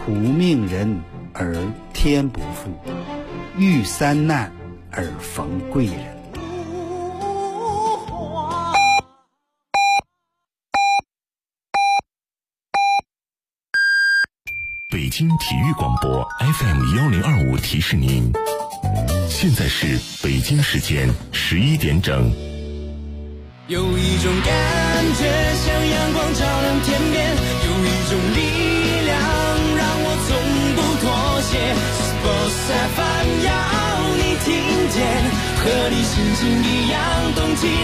苦命人而天不负，遇三难而逢贵人。 北京体育广播 FM1025 提示您，现在是北京时间11点整。 有一种感觉像阳光照亮天边，有一种力量让我从不妥协。Sports FM 要你听见，和你心情一样动起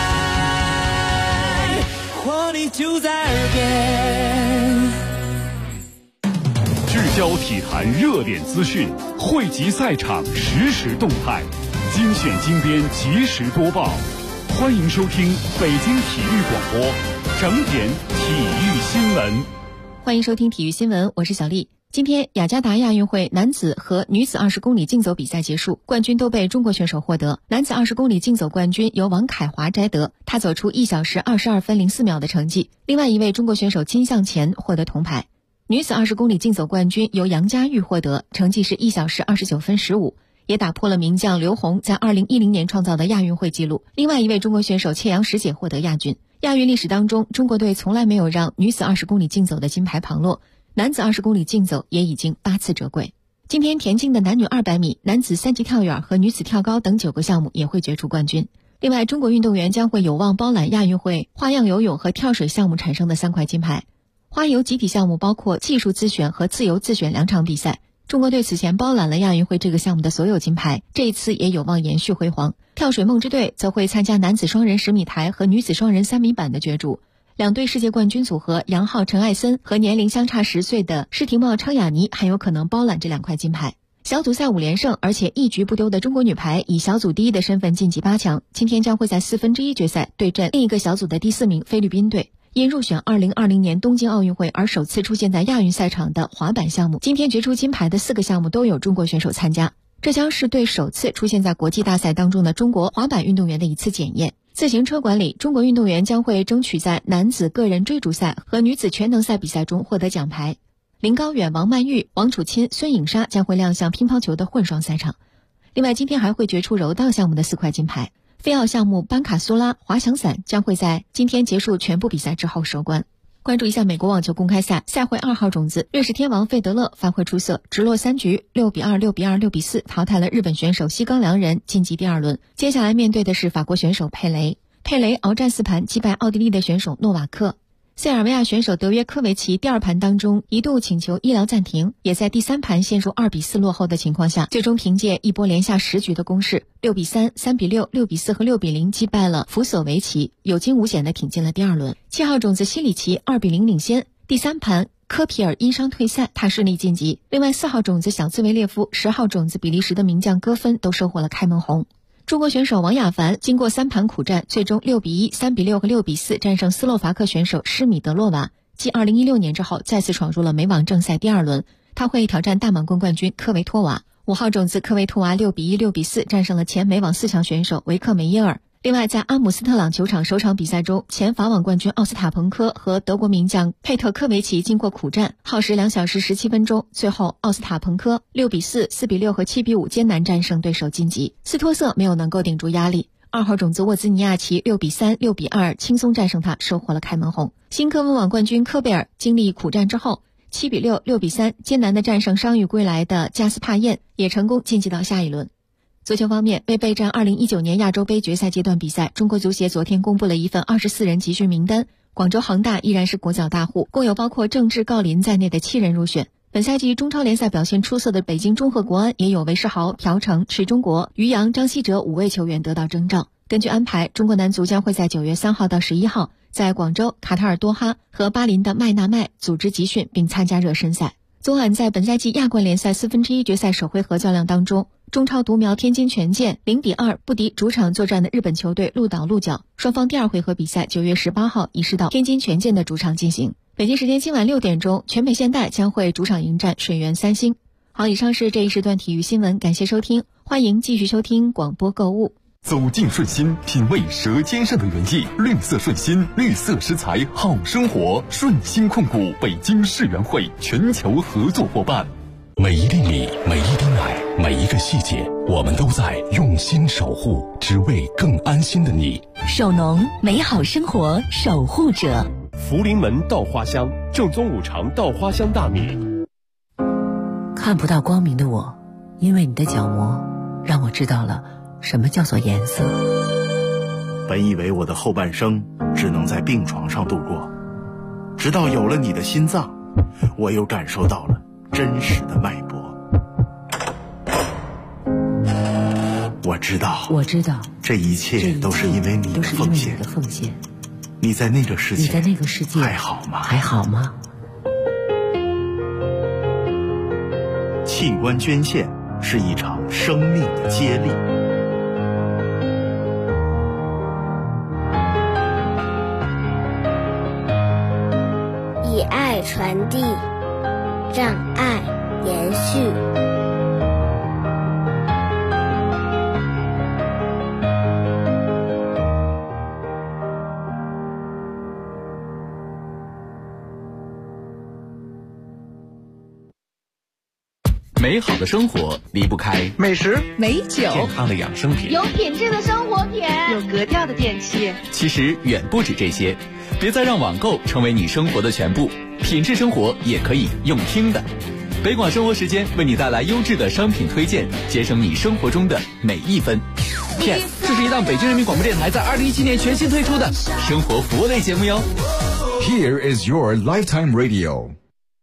来，活力就在耳边。 聚焦体坛热点资讯，汇集赛场实时动态，精选精编及时播报。欢迎收听北京体育广播整点体育新闻。 欢迎收听体育新闻，我是小丽。今天雅加达亚运会男子和女子20公里竞走比赛结束，冠军都被中国选手获得。男子20公里竞走冠军由王凯华摘得，他走出1小时22分04秒的成绩。另外一位中国选手金向前获得铜牌。女子20公里竞走冠军由杨佳玉获得，成绩是1小时29分15，也打破了名将刘虹在2010年创造的亚运会纪录。另外一位中国选手切阳石姐获得亚军。亚运历史当中，中国队从来没有让女子20公里竞走的金牌旁落，男子20公里竞走也已经8次折桂。今天田径的男女200米、男子3级跳远和女子跳高等9个项目也会决出冠军。另外，中国运动员将会有望包揽亚运会花样游泳和跳水项目产生的3块金牌。花游集体项目包括技术自选和自由自选2场比赛，中国队此前包揽了亚运会这个项目的所有金牌，这一次也有望延续辉煌。跳水梦之队则会参加男子双人10米台和女子双人3米板的角逐。两队世界冠军组合杨昊、陈艾森和年龄相差10岁的施廷懋、昌雅妮很有可能包揽这2块金牌。小组赛5连胜，而且一局不丢的中国女排以小组第1的身份晋级8强，今天将会在1/4决赛对阵另一个小组的第4名菲律宾队。因入选2020年东京奥运会而首次出现在亚运赛场的滑板项目，今天决出金牌的4个项目都有中国选手参加，这将是对首次出现在国际大赛当中的中国滑板运动员的一次检验。自行车馆里，中国运动员将会争取在男子个人追逐赛和女子全能赛比赛中获得奖牌。林高远、王曼玉、王楚钦、孙颖莎将会亮相乒乓球的混双赛场。另外，今天还会决出柔道项目的4块金牌。飞奥项目班卡苏拉滑翔伞将会在今天结束全部比赛之后收官。关注一下美国网球公开赛，赛会2号种子瑞士天王费德勒发挥出色，直落3局6比2、6比2、6比4淘汰了日本选手西冈良人，晋级第2轮。接下来面对的是法国选手佩雷，佩雷鏖战4盘击败奥地利的选手诺瓦克。塞尔维亚选手德约科维奇第2盘当中一度请求医疗暂停，也在第3盘陷入2比4落后的情况下，最终凭借一波连下10局的攻势6比3、3比6、6比4和6比0击败了福索维奇，有惊无险地挺进了第2轮。7号种子西里奇2比0领先，第3盘科皮尔因伤退赛，他顺利晋级。另外4号种子小兹维列夫、10号种子比利时的名将戈芬都收获了开门红。中国选手王雅凡经过3盘苦战，最终6比1、3比6和6比4战胜斯洛伐克选手施米德洛娃，继2016年之后再次闯入了美网正赛第2轮，他会挑战大满贯冠军科维托娃。5号种子科维托娃6比1、6比4战胜了前美网4强选手维克梅耶尔。另外，在阿姆斯特朗球场首场比赛中，前法网冠军奥斯塔彭科和德国名将佩特科维奇经过苦战，耗时2小时17分钟，最后奥斯塔彭科6比4、4比6和7比5艰难战胜对手晋级。斯托瑟没有能够顶住压力，2号种子沃兹尼亚奇6比3、6比2轻松战胜他，收获了开门红。新科温网冠军科贝尔经历苦战之后7比6、6比3艰难地战胜伤愈归来的加斯帕燕，也成功晋级到下一轮。足球方面，为备战2019年亚洲杯决赛阶段比赛，中国足协昨天公布了一份24人集训名单，广州恒大依然是国脚大户，共有包括郑智、郜林在内的7人入选。本赛季中超联赛表现出色的北京中赫国安也有韦世豪、朴成、池忠国、于洋、张稀哲5位球员得到征召。根据安排，中国男足将会在9月3号到11号在广州、卡塔尔多哈和巴林的麦纳麦组织集训并参加热身赛。昨晚在本赛季亚冠联赛1/4决赛首回合较量当中，中超独苗天津权健0比2不敌主场作战的日本球队鹿岛鹿角，双方第2回合比赛9月18号移师到天津权健的主场进行。北京时间今晚6点钟，全美现代将会主场迎战水源三星。好，以上是这一时段体育新闻，感谢收听，欢迎继续收听广播购物。 走进顺心，品味舌尖上的原意。绿色顺心，绿色食材好生活。顺心控股北京世园会全球合作伙伴。 每一粒米，每一滴奶，每一个细节，我们都在用心守护，只为更安心的你。 守农，美好生活守护者。 福临门稻花香，正宗五常稻花香大米。 看不到光明的我，因为你的角膜，让我知道了什么叫做颜色。 本以为我的后半生只能在病床上度过，直到有了你的心脏，我又感受到了真实的脉搏。我知道，这一切都是因为你的奉献。你在那个世界还好吗？器官捐献是一场生命的接力。 以爱传递，让爱延续。 美好的生活离不开美食、 美酒、 健康的养生品、 有品质的生活品、 有格调的电器。 其实远不止这些，别再让网购成为你生活的全部，品质生活也可以用听的。北广生活时间为你带来优质的商品推荐，节省你生活中的每一分。PS， 这是一档北京人民广播电台在2017年全新推出的生活服务类节目哟。 Here is your lifetime radio。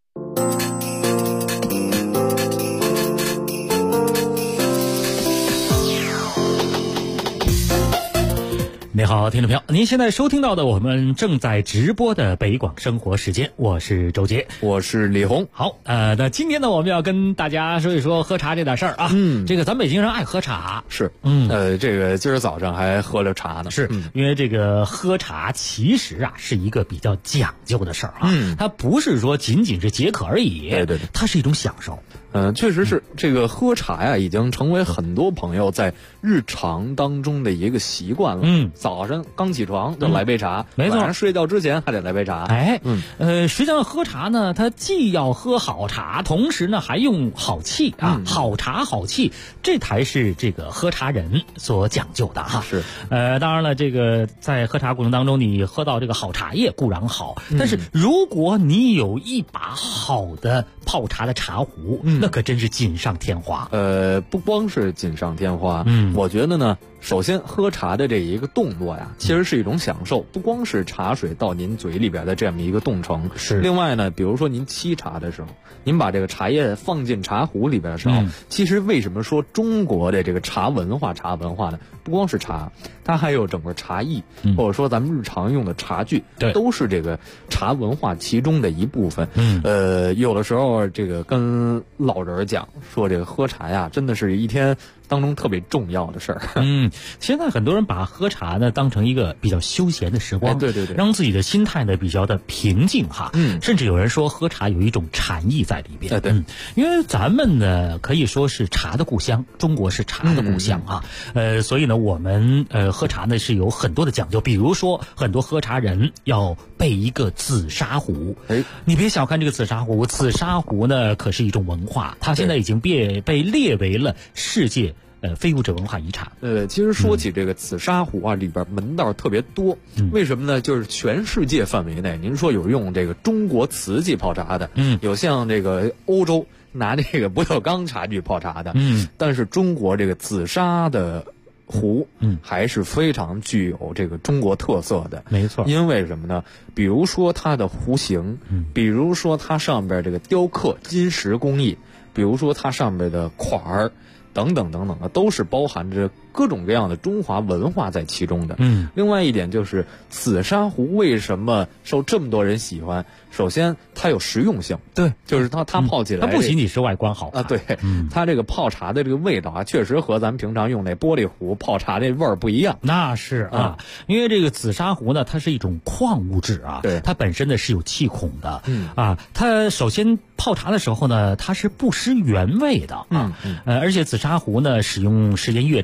你好，听众朋友，您现在收听到的我们正在直播的北广生活时间，我是周杰， 我是李红。 好，那今天呢，我们要跟大家说一说喝茶这点事儿啊。这个咱北京人爱喝茶， 是，这个今儿早上还喝了茶呢。 是，因为这个喝茶其实啊是一个比较讲究的事儿啊，它不是说仅仅是解渴而已， 对， 它是一种享受。 确实是，这个喝茶呀，已经成为很多朋友在日常当中的一个习惯了。早上刚起床就来杯茶， 没错， 晚上睡觉之前还得来杯茶。 实际上喝茶呢，它既要喝好茶，同时呢还用好气啊，好茶好气，这才是这个喝茶人所讲究的哈。 是， 当然了，这个在喝茶过程当中，你喝到这个好茶叶固然好，但是如果你有一把好的泡茶的茶壶，那可真是锦上添花。 不光是锦上添花，我觉得呢，首先喝茶的这一个动作呀，其实是一种享受，不光是茶水到您嘴里边的这么一个动程。 是。 另外呢，比如说您沏茶的时候，您把这个茶叶放进茶壶里边的时候，其实为什么说中国的这个茶文化呢？不光是茶，它还有整个茶艺，或者说咱们日常用的茶具，都是这个茶文化其中的一部分。有的时候这个跟老人讲说，这个喝茶呀，真的是一天当中特别重要的事儿。 现在很多人把喝茶呢当成一个比较休闲的时光， 对， 让自己的心态呢比较的平静哈。甚至有人说喝茶有一种禅意在里边。 对， 因为咱们呢可以说是茶的故乡，中国是茶的故乡啊。所以呢我们喝茶呢是有很多的讲究，比如说很多喝茶人要备一个紫砂壶。你别小看这个紫砂壶，紫砂壶呢可是一种文化，它现在已经被列为了世界非物质文化遗产。 其实说起这个紫砂壶啊，里边门道特别多。为什么呢？就是全世界范围内，您说有用这个中国瓷器泡茶的，有像这个欧洲拿这个不锈钢茶具泡茶的，但是中国这个紫砂的壶，还是非常具有这个中国特色的。 没错。 因为什么呢？比如说它的壶形，比如说它上边这个雕刻金石工艺，比如说它上边的款儿，等等的，都是包含着各种各样的中华文化在其中的。另外一点就是紫砂壶为什么受这么多人喜欢？首先它有实用性， 对， 就是它泡起来， 它不仅仅是外观好啊，对，它这个泡茶的这个味道啊，确实和咱们平常用那玻璃壶泡茶这味儿不一样。 那是啊，因为这个紫砂壶呢，它是一种矿物质啊， 对， 它本身呢是有气孔的，它首先泡茶的时候呢，它是不失原味的啊，而且紫砂壶呢使用时间越长，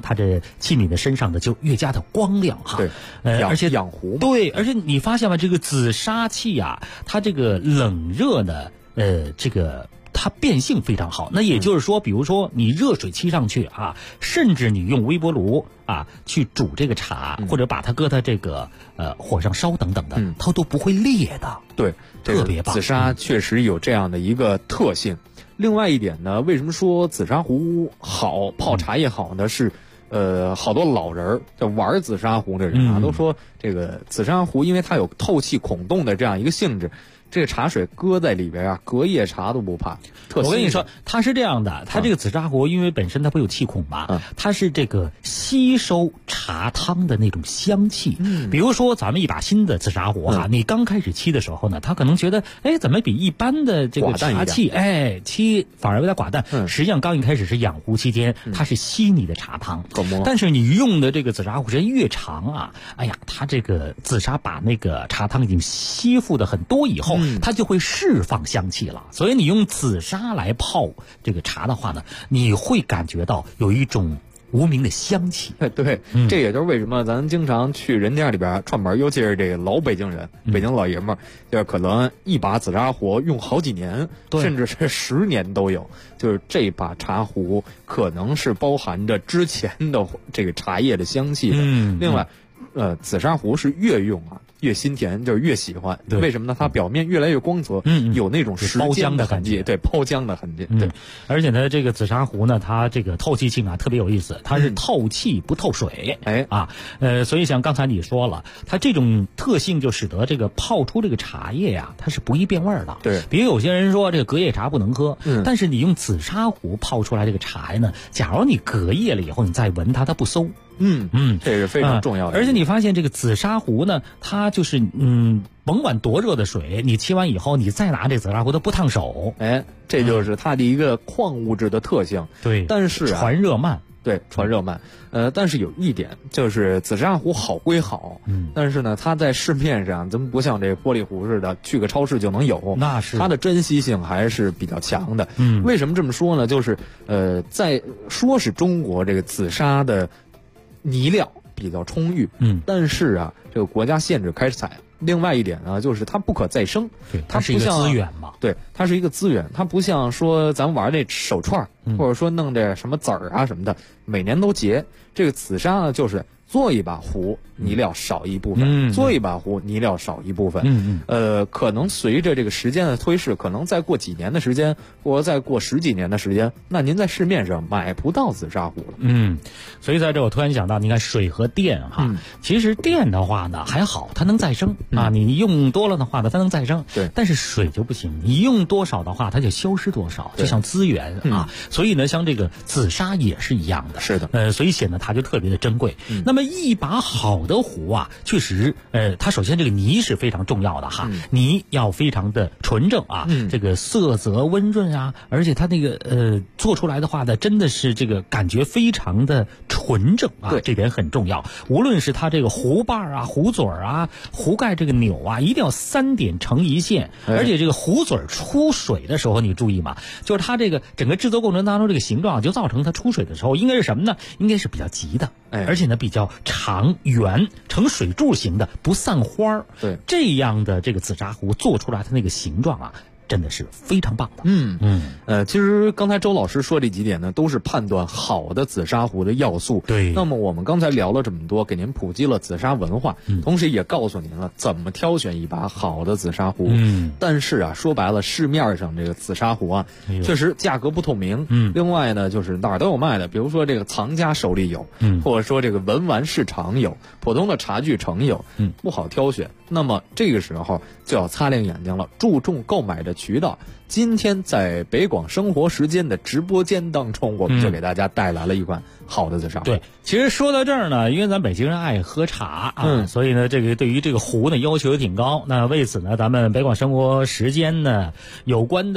它这器皿的身上的就越加的光亮哈。 对， 而且养壶。 对，而且你发现吗？这个紫砂器啊，它这个冷热呢，这个它变性非常好。那也就是说，比如说你热水沏上去啊，甚至你用微波炉啊去煮这个茶，或者把它搁在这个火上烧等等的，它都不会裂的。 对， 特别棒。 紫砂确实有这样的一个特性。另外一点呢，为什么说紫砂壶好泡茶叶好呢？是好多老人就玩紫砂壶的人啊，都说这个紫砂壶因为它有透气孔洞的这样一个性质，这个茶水搁在里边啊，隔夜茶都不怕。 我跟你说，它是这样的，它这个紫砂壶因为本身它不有气孔嘛，它是这个吸收茶汤的那种香气。比如说咱们一把新的紫砂壶哈，你刚开始沏的时候呢，它可能觉得怎么比一般的这个茶器沏反而有点寡淡。实际上刚一开始是养壶期间，它是吸你的茶汤。但是你用的这个紫砂壶时间越长啊，它这个紫砂把那个茶汤已经吸附的很多以后，它就会释放香气了。所以你用紫砂来泡这个茶的话呢，你会感觉到有一种无名的香气。 对，这也就是为什么咱经常去人家里边串门，尤其是这个老北京人，北京老爷们儿，就是可能一把紫砂壶用好几年，甚至是10年都有。就是这把茶壶可能是包含着之前的这个茶叶的香气的。另外，紫砂壶是越用啊越心甜，就是越喜欢。为什么呢？它表面越来越光泽，有那种时间的痕迹，对，抛浆的痕迹。对， 而且呢，这个紫砂壶呢，它这个透气性啊特别有意思，它是透气不透水。所以像刚才你说了，它这种特性就使得这个泡出这个茶叶呀，它是不易变味儿的。 对， 比如有些人说这个隔夜茶不能喝，但是你用紫砂壶泡出来这个茶呢，假如你隔夜了以后，你再闻它不馊。 这是非常重要的。 而且你发现这个紫砂壶呢，它就是甭管多热的水，你沏完以后，你再拿这紫砂壶它不烫手。 这就是它的一个矿物质的特性。 对， 但是传热慢。 对，传热慢。但是有一点就是紫砂壶好归好，但是呢，它在市面上咱们不像这玻璃壶似的，去个超市就能有。 那是它的珍惜性还是比较强的。为什么这么说呢？就是在说是中国这个紫砂的泥料比较充裕，但是啊，这个国家限制开采。另外一点呢，就是它不可再生， 它是一个资源嘛。 对，它是一个资源，它不像说咱玩那手串，或者说弄这什么籽儿啊什么的，每年都结。这个紫砂呢，就是做一把壶，泥料少一部分；做一把壶，泥料少一部分。可能随着这个时间的推逝，可能再过几年的时间，或者再过10几年的时间，那您在市面上买不到紫砂壶了。 所以在这我突然想到，你看水和电哈，其实电的话呢还好，它能再生啊，你用多了的话呢，它能再生。 对， 但是水就不行，你用多少的话，它就消失多少，就像资源啊。所以呢，像这个紫砂也是一样的。 是的。 所以显得它就特别的珍贵。那么一把好的壶啊，确实，它首先这个泥是非常重要的哈，泥要非常的纯正啊，这个色泽温润啊，而且它那个做出来的话呢，真的是这个感觉非常的纯正啊，这点很重要。无论是它这个壶把啊、壶嘴啊、壶盖这个钮啊，一定要3点成一线，而且这个壶嘴出水的时候，你注意嘛，就是它这个整个制作过程当中这个形状就造成它出水的时候应该是什么呢？应该是比较急的，而且呢比较长圆呈水柱形的，不散花儿。 对， 这样的这个紫砂壶做出来它那个形状啊，真的是非常棒的。 其实刚才周老师说这几点呢，都是判断好的紫砂壶的要素。 对， 那么我们刚才聊了这么多，给您普及了紫砂文化，同时也告诉您了怎么挑选一把好的紫砂壶。但是啊，说白了，市面上这个紫砂壶啊，确实价格不透明。另外呢，就是哪儿都有卖的，比如说这个藏家手里有，或者说这个文玩市场有，普通的茶具城有，不好挑选。那么这个时候就要擦亮眼睛了，注重购买的渠道。今天在北广生活时间的直播间当中，我们就给大家带来了一款好的紫砂壶。 对，其实说到这儿呢，因为咱北京人爱喝茶啊，所以呢，这个对于这个壶呢要求也挺高。那为此呢，咱们北广生活时间呢有关的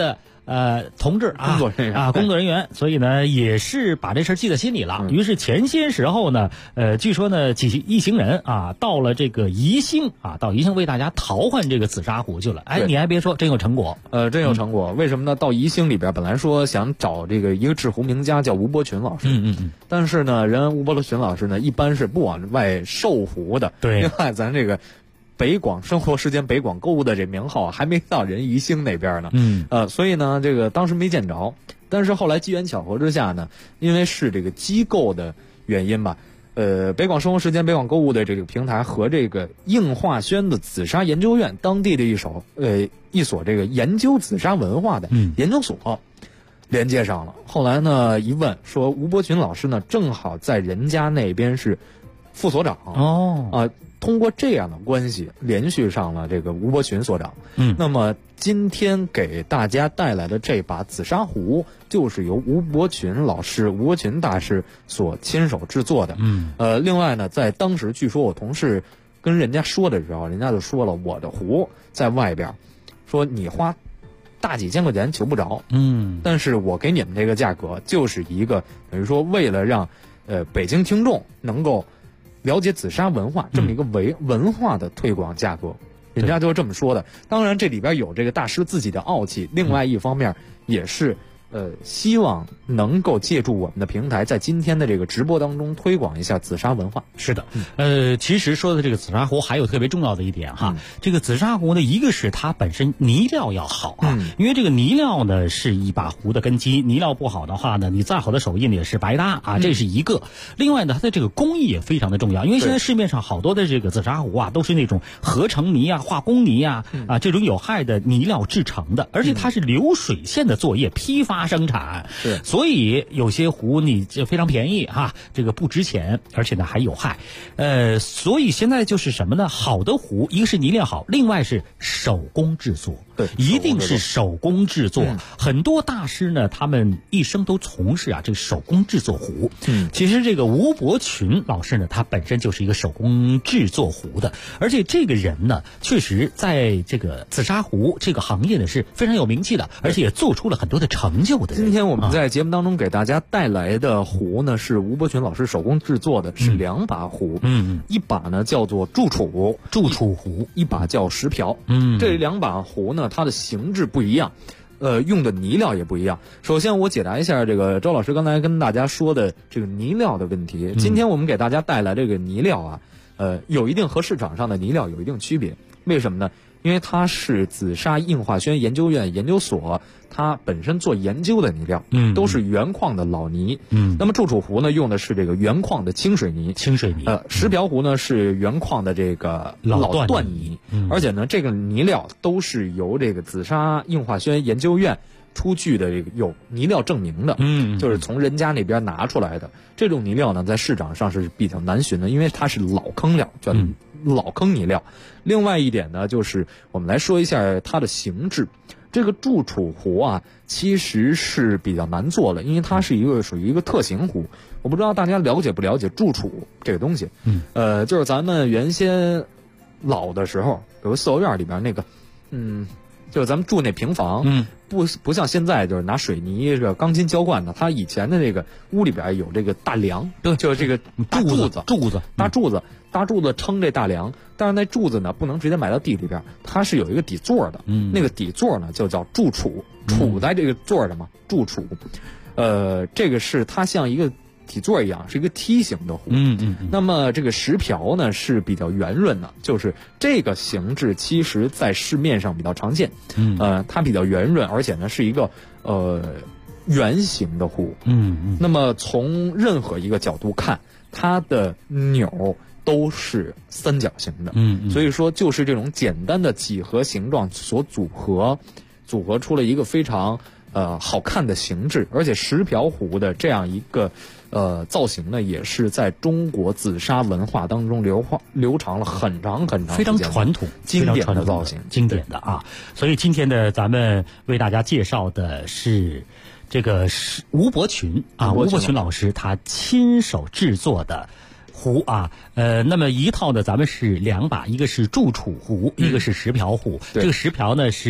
同志啊，工作人员，所以呢也是把这事记在心里了。于是前些时候呢，据说呢一行人啊到了这个宜兴啊，到宜兴为大家淘换这个紫砂壶去了。哎，你还别说，真有成果。 真有成果。为什么呢？到宜兴里边本来说想找这个一个制壶名家叫吴伯群老师，但是呢，人吴伯群老师呢一般是不往外售壶的。 对， 另外咱这个北广生活时间北广购物的这名号还没到人宜兴那边呢。所以呢，这个当时没见着。但是后来机缘巧合之下呢，因为是这个机构的原因吧，北广生活时间北广购物的这个平台和这个应化轩的紫砂研究院当地的一所这个研究紫砂文化的研究所连接上了。后来呢一问说，吴伯群老师呢正好在人家那边是副所长通过这样的关系联系上了这个吴伯群所长。那么今天给大家带来的这把紫砂壶就是由吴伯群老师、吴伯群大师所亲手制作的。另外呢，在当时据说我同事跟人家说的时候，人家就说了，我的壶在外边说你花大几千块钱求不着，但是我给你们这个价格就是一个等于说为了让北京听众能够了解紫砂文化这么一个文化的推广价格，人家就是这么说的。当然这里边有这个大师自己的傲气，另外一方面也是希望能够借助我们的平台，在今天的这个直播当中推广一下紫砂文化。 是的，其实说的这个紫砂壶还有特别重要的一点哈，这个紫砂壶呢，一个是它本身泥料要好啊，因为这个泥料呢是一把壶的根基，泥料不好的话呢，你再好的手艺也是白搭啊，这是一个。另外呢，它的这个工艺也非常的重要，因为现在市面上好多的这个紫砂壶啊，都是那种合成泥啊、化工泥啊这种有害的泥料制成的，而且它是流水线的作业，批发生产，所以有些壶你就非常便宜哈，这个不值钱，而且呢还有害。所以现在就是什么呢？好的壶，一个是泥料好，另外是手工制作。对，一定是手工制作。很多大师呢，他们一生都从事这个手工制作壶。其实这个吴伯群老师呢，他本身就是一个手工制作壶的，而且这个人呢，确实在这个紫砂壶这个行业呢是非常有名气的，而且也做出了很多的成就的人。 今天我们在节目当中给大家带来的壶呢，是吴伯群老师手工制作的，是2把壶。一把呢叫做铸杵壶，一把叫石瓢。这2把壶呢，它的形制不一样，用的泥料也不一样。首先我解答一下这个周老师刚才跟大家说的这个泥料的问题。今天我们给大家带来这个泥料有一定和市场上的泥料有一定区别。为什么呢？因为它是紫砂应化轩研究院研究所它本身做研究的泥料，都是原矿的老泥。那么铸杵壶呢，用的是这个原矿的清水泥。石瓢壶呢是原矿的这个老段泥，而且呢，这个泥料都是由这个紫砂应化轩研究院出具的这个有泥料证明的，就是从人家那边拿出来的。这种泥料呢，在市场上是比较难寻的，因为它是老坑料，叫老坑泥料。另外一点呢，就是我们来说一下它的形制。这个铸杵壶其实是比较难做的，因为它是属于一个特型壶。我不知道大家了解不了解铸杵这个东西。就是咱们原先老的时候，比如四合院里边那个，就是咱们住那平房，不像现在就是拿水泥这钢筋浇灌的，它以前的这个屋里边有这个大梁，就是这个大柱子撑这大梁，但是那柱子呢不能直接埋到地里边，它是有一个底座的，那个底座呢就叫铸杵，杵在这个座上嘛，铸杵。这个是它像一个底座一样，是一个梯形的壶。那么这个石瓢呢是比较圆润的，就是这个形制其实在市面上比较常见。它比较圆润，而且呢是一个圆形的壶。那么从任何一个角度看，它的钮都是三角形的。所以说就是这种简单的几何形状所组合出了一个非常好看的形制。而且石瓢壶的这样一个造型呢，也是在中国紫砂文化当中流长了很长很长时间， 非常传统经典的造型， 经典的啊。所以今天的咱们为大家介绍的是这个是吴伯群吴伯群老师他亲手制作的壶那么一套呢，咱们是2把，一个是铸杵壶，一个是石瓢壶。这个石瓢呢是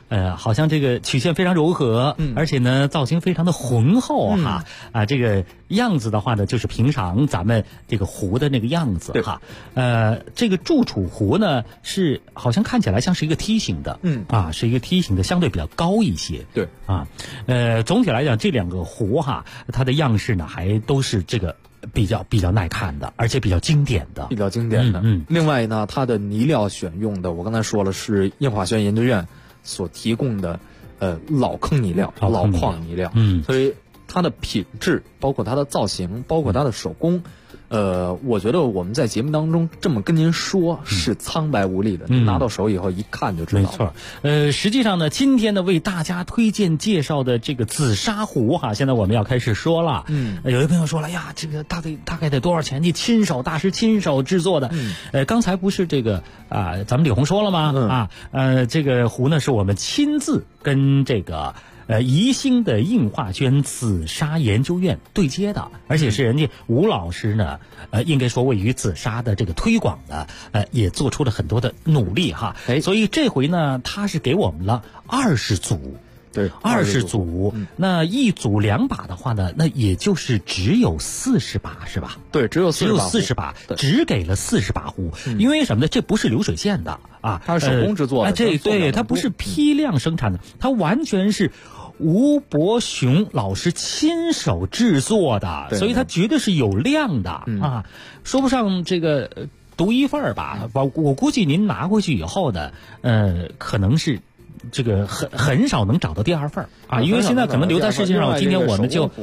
好像这个曲线非常柔和，而且呢造型非常的浑厚哈，这个样子的话呢，就是平常咱们这个壶的那个样子哈。这个柱础壶呢是好像看起来像是一个梯形的，是一个梯形的，相对比较高一些。 对啊，总体来讲，这两个壶哈，它的样式呢还都是这个比较耐看的，而且比较经典的。 另外呢，它的泥料选用的，我刚才说了，是印化学院研究院所提供的老坑泥料、老矿泥料，所以它的品质，包括它的造型，包括它的手工，我觉得我们在节目当中这么跟您说是苍白无力的，您拿到手以后一看就知道。 没错，实际上呢，今天呢为大家推荐介绍的这个紫砂壶哈，现在我们要开始说了。有一朋友说了呀，这个大概得多少钱？你大师亲手制作的。刚才不是这个咱们李红说了吗？这个壶呢是我们亲自跟这个宜兴的印化圈紫砂研究院对接的，而且是人家吴老师呢，应该说位于紫砂的这个推广呢，也做出了很多的努力哈。所以这回呢，他是给我们了20组。 对 ，20组，那一组2把的话呢，那也就是只有40把是吧？ 对，只有40 把，只给了40把壶，因为什么呢？这不是流水线的啊， 它是手工制作的， 对，它不是批量生产的，它完全是吴伯雄老师亲手制作的，所以它绝对是有量的啊，说不上这个独一份吧。我估计您拿回去以后呢，可能是。这个很少能找到第2份啊，因为现在可能留在世界上，今天我们就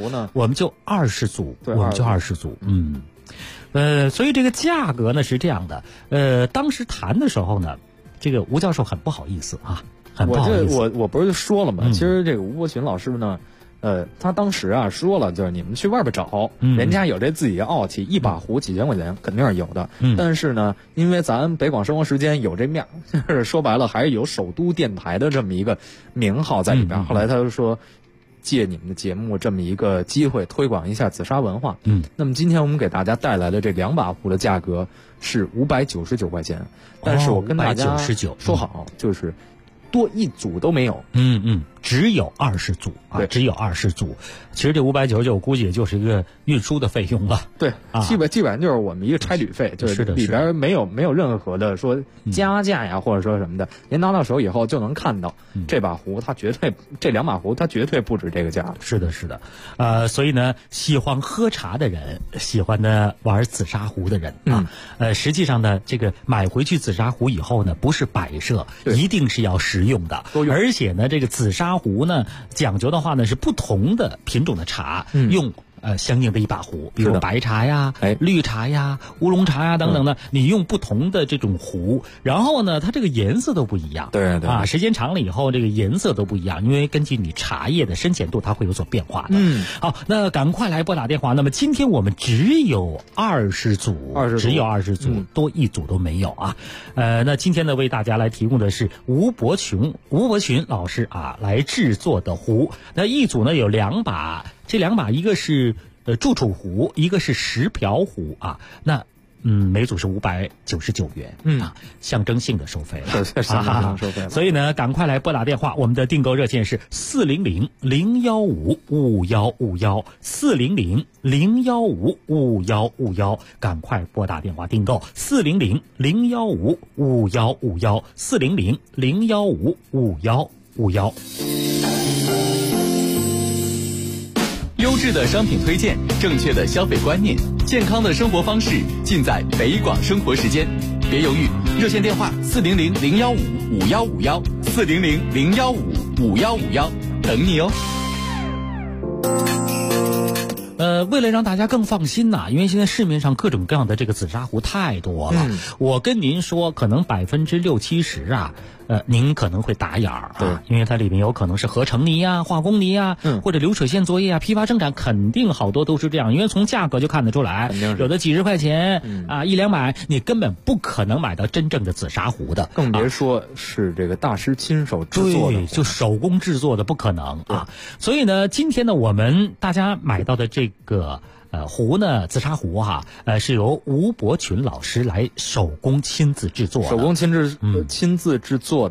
20组，我们就20组，所以这个价格呢是这样的，当时谈的时候呢，这个吴教授很不好意思啊，很不好意思。 我不是说了吗？其实这个吴伯群老师呢，他当时说了，就是你们去外边找，人家有这自己的傲气，一把壶几千块钱肯定是有的。但是呢，因为咱北广生活时间有这面，说白了还是有首都电台的这么一个名号在里边。后来他就说，借你们的节目这么一个机会，推广一下紫砂文化。那么今天我们给大家带来的这2把壶的价格是599块钱，但是我跟大家说好，就是多一组都没有。 只有20组啊，只有20组。其实这599我估计也就是一个运输的费用吧。 对，基本上就是我们一个差旅费，就是里边没有任何的说加价呀，或者说什么的。您拿到手以后就能看到这把壶，它绝对这2把壶它绝对不止这个价。 是的，所以呢，喜欢喝茶的人，喜欢呢玩紫砂壶的人实际上呢，这个买回去紫砂壶以后呢，不是摆设，一定是要食用的。而且呢，这个紫砂壶呢，讲究的话呢是不同的品种的茶用相应的一把壶，比如白茶呀、绿茶呀、乌龙茶呀等等的，你用不同的这种壶，然后呢，它这个颜色都不一样。 对时间长了以后，这个颜色都不一样，因为根据你茶叶的深浅度，它会有所变化的。好，那赶快来拨打电话。那么今天我们只有20组，只有20组，多一组都没有啊。那今天呢，为大家来提供的是吴伯群老师来制作的壶。那一组呢有2把。这2把，一个是柱础壶，一个是石瓢壶啊。那每组是599元象征性的收费了， 收费了。 所以呢，赶快来拨打电话，我们的订购热线是400-015-5151，400-015-5151，赶快拨打电话订购400-015-5151，400-015-5151。 优质的商品推荐，正确的消费观念，健康的生活方式，尽在北广生活时间。别犹豫，热线电话400-015-5151，400-015-5151，等你哦。 为了让大家更放心因为现在市面上各种各样的这个紫砂壶太多了，我跟您说，可能60%-70%您可能会打眼儿因为它里面有可能是合成泥呀、化工泥呀，或者流水线作业批发生产，肯定好多都是这样。因为从价格就看得出来，有的几十块钱100-200，你根本不可能买到真正的紫砂壶的， 更别说是这个大师亲手制作的， 就手工制作的，不可能所以呢，今天呢，我们大家买到的这个壶呢，紫砂壶是由吴伯群老师来手工亲自制作的， 亲自制作的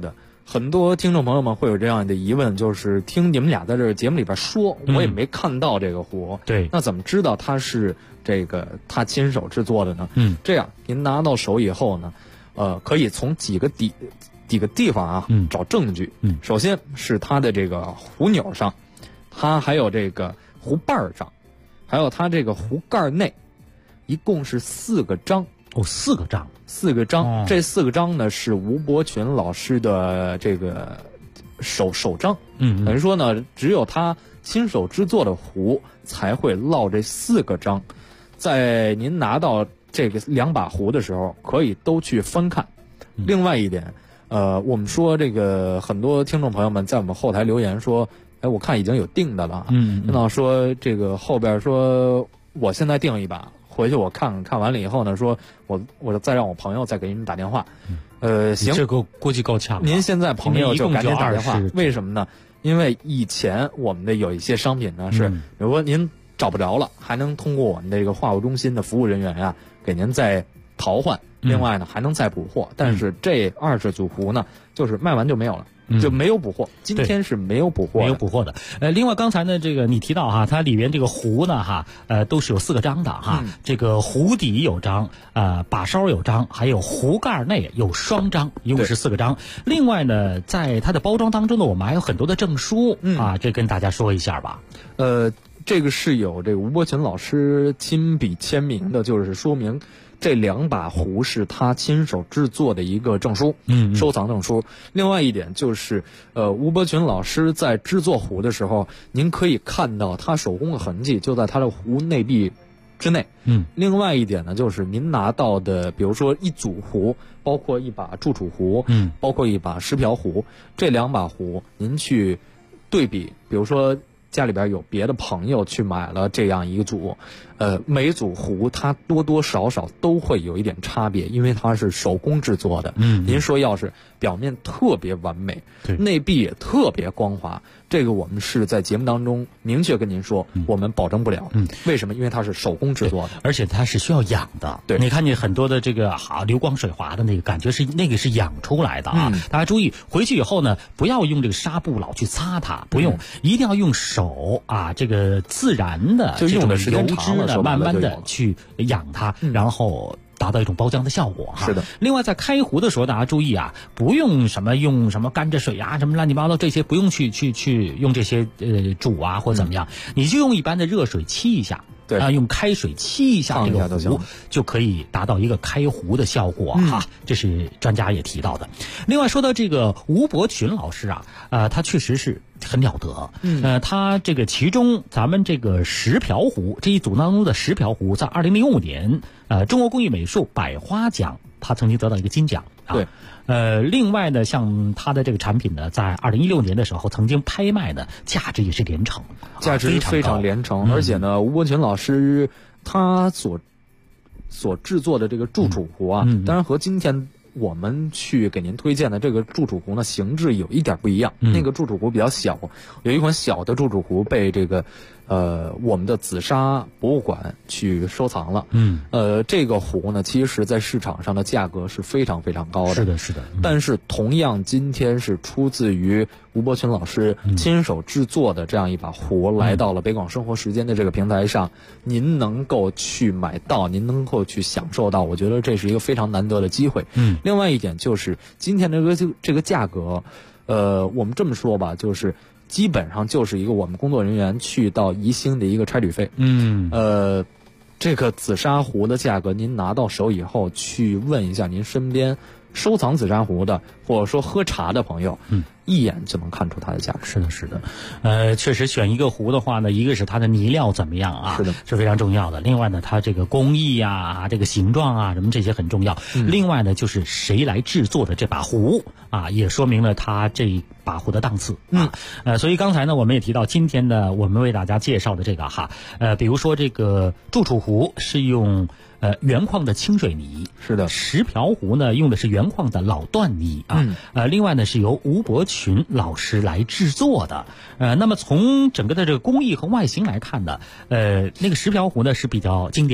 很多听众朋友们会有这样的疑问，就是听你们俩在这个节目里边说，我也没看到这个壶， 对， 那怎么知道它是这个他亲手制作的呢？这样您拿到手以后呢，可以从几个地方啊找证据。首先是它的这个壶钮上，它还有这个壶瓣上，还有它这个壶盖内，一共是4个章。 4个章。 4个章，这4个章呢是吴伯群老师的这个手章。等于说呢，只有他亲手制作的壶才会烙这4个章。在您拿到这个2把壶的时候，可以都去翻看。另外一点，我们说这个很多听众朋友们在我们后台留言说，我看已经有订的了。听到说这个后边说我现在订一把。回去我看完了以后呢，说我再让我朋友再给您打电话。行， 这个估计够呛。 您现在朋友就赶紧打电话，为什么呢？因为以前我们的有一些商品呢是，比如说您找不着了，还能通过我们这个话务中心的服务人员呀，给您再淘换。另外呢，还能再补货。但是这20组壶呢，就是卖完就没有了。就没有补货，今天是没有补货的。另外刚才呢，这个你提到哈，它里边这个壶呢哈，都是有4个章的哈。这个壶底有章，把梢有章，还有壶盖内有双章，一共是4个章。另外呢，在它的包装当中呢，我们还有很多的证书啊，这跟大家说一下吧。 这个是有这个吴伯群老师亲笔签名的，就是说明这2把壶是他亲手制作的一个证书，收藏证书。另外一点就是，吴伯群老师在制作壶的时候，您可以看到他手工的痕迹就在他的壶内壁之内。另外一点呢，就是您拿到的，比如说一组壶，包括一把铸杵壶，包括一把石瓢壶，这2把壶您去对比，比如说家里边有别的朋友去买了这样一组，每组壶它多多少少都会有一点差别，因为它是手工制作的。您说要是表面特别完美，内壁也特别光滑，这个我们是在节目当中明确跟您说，我们保证不了。为什么？因为它是手工制作的， 而且它是需要养的。对，你看见很多的这个流光水滑的那个感觉是那个是养出来的啊。大家注意，回去以后呢，不要用这个纱布老去擦它，不用，一定要用手啊，这个自然的就用的时间油脂呢，慢慢的去养它，然后达到一种包浆的效果哈。 是的。 另外在开壶的时候，大家注意啊，不用用什么甘蔗水啊，什么乱七八糟这些，不用去用这些煮啊或怎么样，你就用一般的热水沏一下。 对啊，用开水沏一下这个壶，就可以达到一个开壶的效果哈。这是专家也提到的。另外说到这个吴伯群老师啊，他确实是很了得。他这个其中咱们这个石瓢壶这一组当中的石瓢壶，在2005年中国工艺美术百花奖，他曾经得到一个金奖啊。 对。 另外呢，像他的这个产品呢，在2016年的时候曾经拍卖的，价值也是连城， 价值非常连城。而且呢，吴伯群老师他所制作的这个铸杵壶啊，当然和今天我们去给您推荐的这个铸杵壶呢，形制有一点不一样。那个铸杵壶比较小，有一款小的铸杵壶被这个我们的紫砂博物馆去收藏了。这个壶呢，其实在市场上的价格是非常非常高的。 是的，是的。 但是同样，今天是出自于吴伯群老师亲手制作的这样一把壶，来到了北广生活时间的这个平台上，您能够去买到，您能够去享受到，我觉得这是一个非常难得的机会。另外一点就是今天这个价格，我们这么说吧，就是基本上就是一个我们工作人员去到宜兴的一个差旅费。这个紫砂壶的价格，您拿到手以后去问一下您身边收藏紫砂壶的，或者说喝茶的朋友，一眼就能看出它的价格。 是的，是的。确实选一个壶的话呢，一个是它的泥料怎么样啊， 是的， 是非常重要的。另外呢，它这个工艺啊，这个形状啊，什么这些很重要。另外呢，就是谁来制作的这把壶啊，也说明了它这把壶的档次啊。所以刚才呢，我们也提到，今天呢，我们为大家介绍的这个哈，比如说这个铸杵壶是用原矿的清水泥， 是的。 石瓢壶呢用的是原矿的老缎泥啊。另外呢是由吴伯群老师来制作的。那么从整个的这个工艺和外形来看呢，那个石瓢壶呢是比较经典的。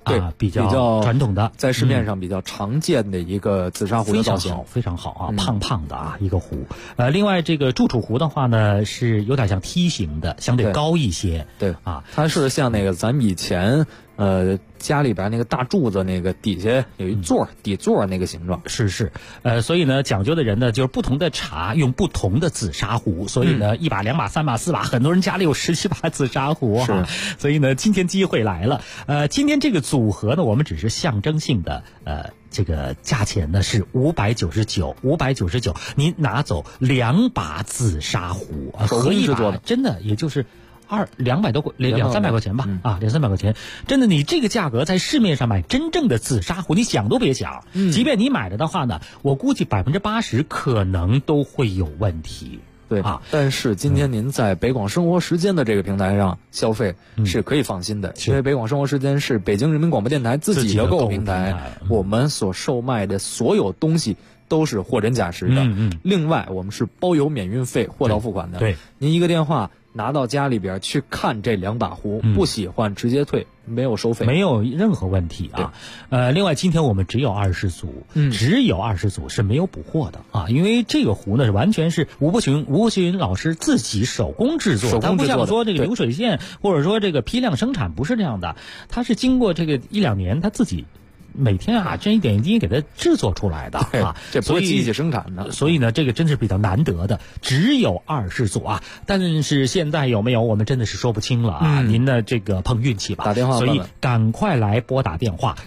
比较传统的， 在市面上比较常见的一个紫砂壶的造型， 非常好啊，胖胖的一个壶。另外这个住处壶的话呢，是有点像梯形的，相对高一些。 对它是像那个咱们以前家里边那个大柱子那个底下有一座底座那个形状。 是所以呢讲究的人呢就是不同的茶用不同的紫砂壶，所以呢1把2把3把4把，很多人家里有17把紫砂壶所以呢今天机会来了。今天这个组合呢我们只是象征性的这个价钱呢是599，您拿走2把紫砂壶，合一把真的也就是200多200-300块钱吧，200-300块钱，真的，你这个价格在市面上买真正的紫砂壶，你想都别想。即便你买了的话呢，我估计80%可能都会有问题。 对但是今天您在北广生活时间的这个平台上消费是可以放心的，因为北广生活时间是北京人民广播电台自己的购物平台，我们所售卖的所有东西都是货真价实的。另外我们是包邮免运费，货到付款的。 对， 您一个电话拿到家里边去看这2把壶，不喜欢直接退，没有收费， 没有任何问题啊。另外今天我们只有20组，只有20组是没有补货的因为这个壶呢是完全是吴伯群老师自己手工制作，他不像说这个流水线或者说这个批量生产，不是这样的，他是经过这个1-2年他自己每天这一点一滴给它制作出来的这不是机器生产的， 所以呢这个真是比较难得的，只有20组但是现在有没有我们真的是说不清了您的这个碰运气吧， 打电话， 所以赶快来拨打电话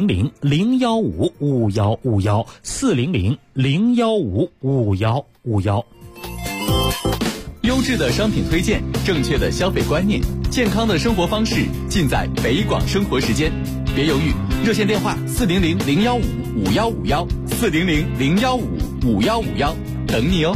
400-015-5151 400-015-5151。 优质的商品推荐，正确的消费观念，健康的生活方式，尽在北广生活时间。别犹豫，热线电话400-015-5151 400-015-5151，等你哦。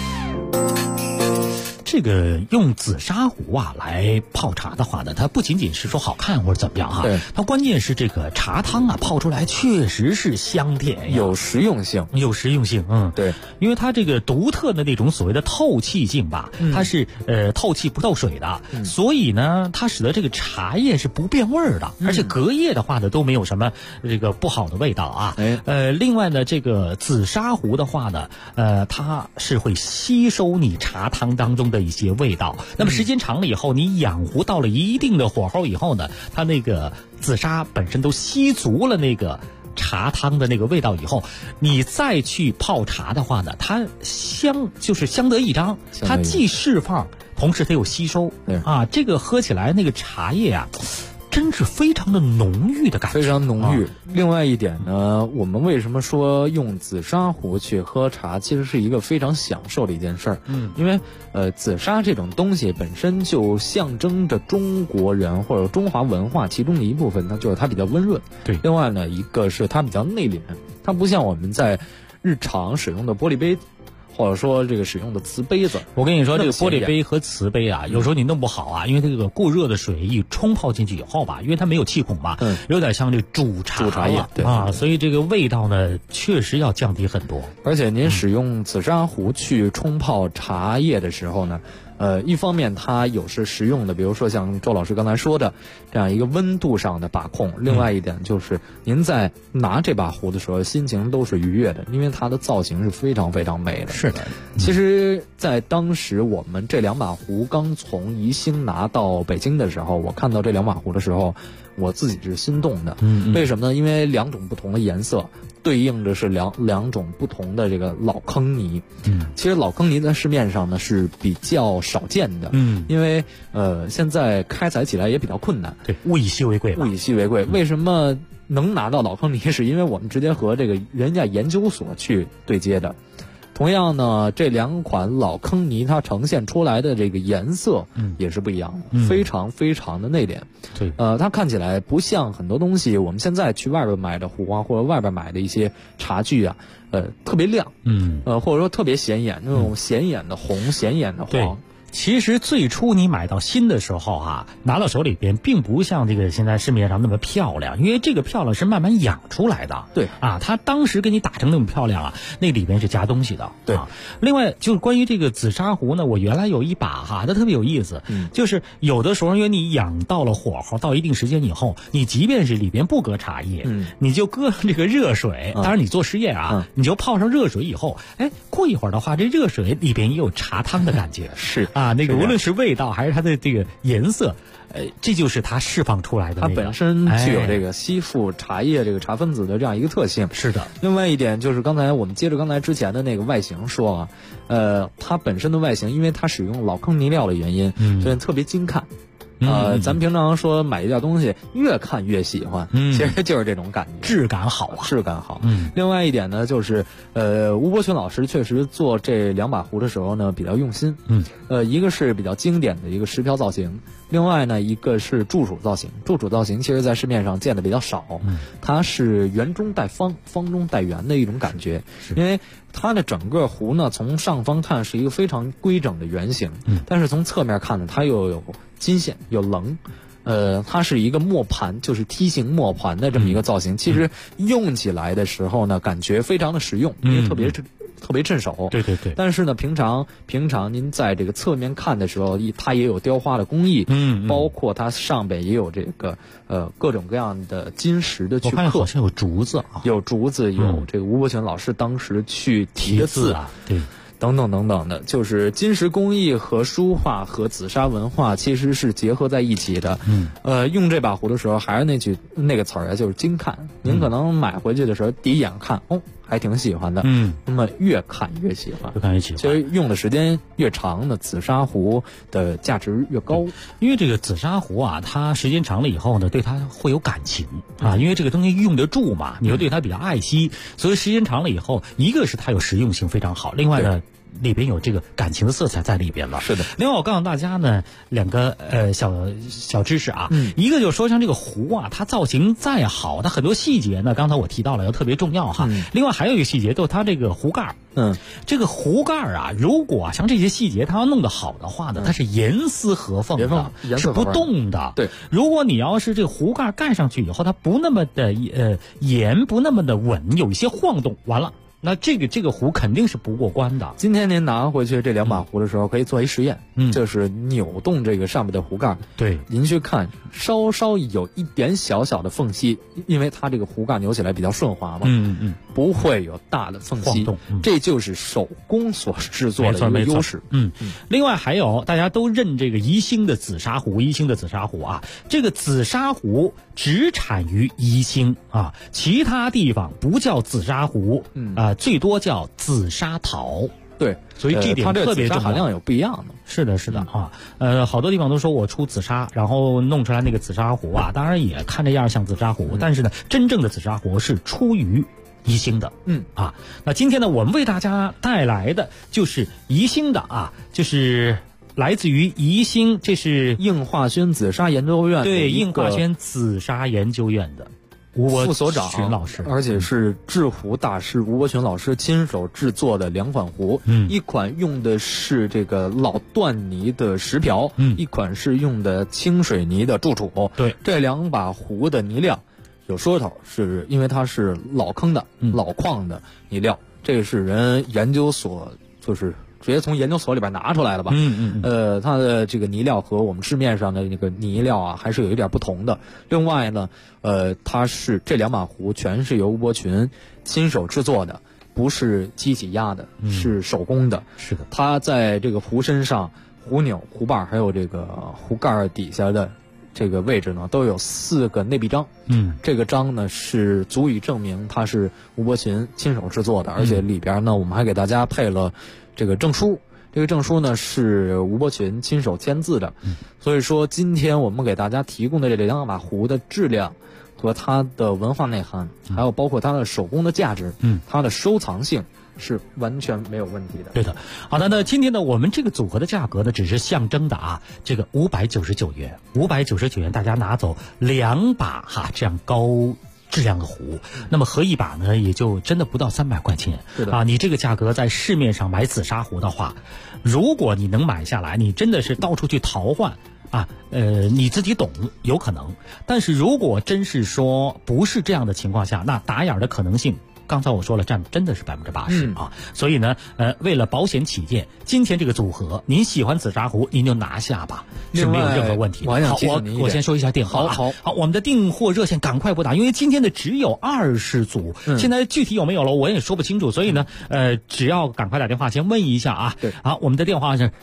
这个用紫砂壶来泡茶的话呢，它不仅仅是说好看或者怎么样它关键是这个茶汤泡出来确实是香甜， 有实用性， 对，因为它这个独特的那种所谓的透气性吧，它是透气不透水的，所以呢它使得这个茶叶是不变味儿的，而且隔夜的话呢都没有什么这个不好的味道另外呢这个紫砂壶的话呢它是会吸收你茶汤当中的一些味道，那么时间长了以后，你养壶到了一定的火候以后呢，它那个紫砂本身都吸足了那个茶汤的那个味道以后，你再去泡茶的话呢，它就是相得益彰，它既释放，同时它又吸收这个喝起来那个茶叶真是非常的浓郁的感觉， 非常浓郁。另外一点呢，我们为什么说用紫砂壶去喝茶，其实是一个非常享受的一件事儿。因为紫砂这种东西本身就象征着中国人或者中华文化其中的一部分，那就是它比较温润。 对。 另外呢，一个是它比较内敛，它不像我们在日常使用的玻璃杯，或者说这个使用的瓷杯子。 我跟你说，这个玻璃杯和瓷杯有时候你弄不好因为这个过热的水一冲泡进去以后吧，因为它没有气孔嘛，有点像这煮茶叶所以这个味道呢确实要降低很多。 而且您使用紫砂壶去冲泡茶叶的时候呢，一方面它有是实用的，比如说像周老师刚才说的这样一个温度上的把控，另外一点就是您在拿这把壶的时候心情都是愉悦的，因为它的造型是非常非常美的。 是的， 其实在当时我们这2把壶刚从宜兴拿到北京的时候，我看到这2把壶的时候，我自己是心动的。为什么呢？因为2种不同的颜色对应着是两种不同的这个老坑泥。其实老坑泥在市面上呢是比较少见的。因为现在开采起来也比较困难。 对，物以稀为贵。 为什么能拿到老坑泥？是因为我们直接和这个人家研究所去对接的。同样呢，这2款老坑泥它呈现出来的这个颜色也是不一样的，非常非常的内敛。 对， 它看起来不像很多东西我们现在去外边买的壶或者外边买的一些茶具特别亮，或者说特别显眼，那种显眼的红、显眼的黄。 其实最初你买到新的时候啊，拿到手里边并不像这个现在市面上那么漂亮，因为这个漂亮是慢慢养出来的。 对啊，它当时给你打成那么漂亮啊，那里边是加东西的。 对啊，另外就是关于这个紫砂壶呢，我原来有一把哈，它特别有意思，就是有的时候因为你养到了火候，到一定时间以后，你即便是里边不搁茶叶，你就搁这个热水，当然你做实验啊，你就泡上热水以后，哎，过一会儿的话，这热水里边也有茶汤的感觉。 是啊，那个无论是味道还是它的这个颜色，这就是它释放出来的、 它本身具有这个吸附茶叶这个茶分子的这样一个特性。 是的。 另外一点就是刚才我们接着刚才之前的那个外形说啊，它本身的外形，因为它使用老坑泥料的原因，所以特别精看。咱们平常说买一件东西，越看越喜欢，其实就是这种感觉， 质感好啊， 质感好。另外一点呢，就是吴伯群老师确实做这两把壶的时候呢比较用心。一个是比较经典的一个石瓢造型，另外呢一个是柱础造型。柱础造型其实在市面上见的比较少，它是圆中带方，方中带圆的一种感觉，因为它的整个壶呢从上方看是一个非常规整的圆形，但是从侧面看呢它又有金线有棱，它是一个磨盘，就是梯形磨盘的这么一个造型。其实用起来的时候呢，感觉非常的实用，因为特别趁手。 对对对。 但是呢，平常您在这个侧面看的时候，它也有雕花的工艺，包括它上边也有这个各种各样的金石的去刻。 我看好像有竹子啊， 有竹子，有这个吴伯群老师当时去题的字啊，对。 等等等等的，就是金石工艺和书画和紫砂文化其实是结合在一起的。用这把壶的时候，还是那个词儿啊，就是精看。您可能买回去的时候，第一眼看，还挺喜欢的。那么越看越喜欢， 越看越喜欢。 其实用的时间越长呢，紫砂壶的价值越高。 因为这个紫砂壶啊，它时间长了以后呢，对它会有感情啊，因为这个东西用得住嘛，你会对它比较爱惜，所以时间长了以后，一个是它有实用性非常好，另外呢，里边有这个感情的色彩在里边了。 是的。 另外我告诉大家呢，两个小知识啊，一个就是说像这个壶啊，它造型再好，它很多细节呢，刚才我提到了要特别重要哈。另外还有一个细节，就是它这个壶盖。这个壶盖啊，如果像这些细节它要弄得好的话呢，它是严丝合缝的，是不动的。 对。 如果你要是这个壶盖盖上去以后，它不那么的严，不那么的稳，有一些晃动，完了。那这个壶肯定是不过关的。 今天您拿回去这两把壶的时候，可以做一实验，就是扭动这个上面的壶盖。 对， 您去看，稍稍有一点小小的缝隙，因为它这个壶盖扭起来比较顺滑嘛，不会有大的缝隙。这就是手工所制作的一个优势。 另外还有大家都认这个宜兴的紫砂壶，啊，这个紫砂壶只产于宜兴啊，其他地方不叫紫砂壶，最多叫紫砂陶。 对， 所以这点特别重要， 含量有不一样的。 是的啊，好多地方都说我出紫砂，然后弄出来那个紫砂壶啊，当然也看着样像紫砂壶，但是呢，真正的紫砂壶是出于宜兴的。那今天呢，我们为大家带来的就是宜兴的啊，就是来自于宜兴，这是应化轩紫砂研究院， 对，应化轩紫砂研究院的吴伯群老师， 而且是制壶大师吴伯群老师亲手制作的两款壶，一款用的是这个老椴泥的石瓢，一款是用的清水泥的柱础。 对， 这两把壶的泥料有说头，是因为它是老坑的、老矿的泥料，这个是人研究所就是直接从研究所里边拿出来的吧。它的这个泥料和我们市面上的那个泥料啊，还是有一点不同的。另外呢，它是这两把壶全是由吴伯群亲手制作的，不是机器压的，是手工的。 是的， 它在这个壶身上、壶钮、壶把还有这个壶盖底下的这个位置呢，都有4个内壁章。这个章呢是足以证明它是吴伯群亲手制作的，而且里边呢，我们还给大家配了这个证书。这个证书呢是吴伯群亲手签字的。所以说今天我们给大家提供的这两把壶的质量和它的文化内涵，还有包括它的手工的价值，它的收藏性是完全没有问题的。 对的。好的，那今天呢，我们这个组合的价格呢，只是象征的啊，这个599元，大家拿走2把哈，这样高质量的壶，那么合一把呢，也就真的不到300块钱。 是的啊，你这个价格在市面上买紫砂壶的话，如果你能买下来，你真的是到处去淘换啊，你自己懂有可能，但是如果真是说不是这样的情况下，那打眼的可能性。刚才我说了，占真的是80%啊，所以呢，为了保险起见，今天这个组合，您喜欢紫砂壶，您就拿下吧，是没有任何问题的。 好， 我先说一下电话。好，我们的订货热线赶快拨打，因为今天的只有20组，现在具体有没有了我也说不清楚，所以呢，只要赶快打电话先问一下啊。 对， 好，我们的电话是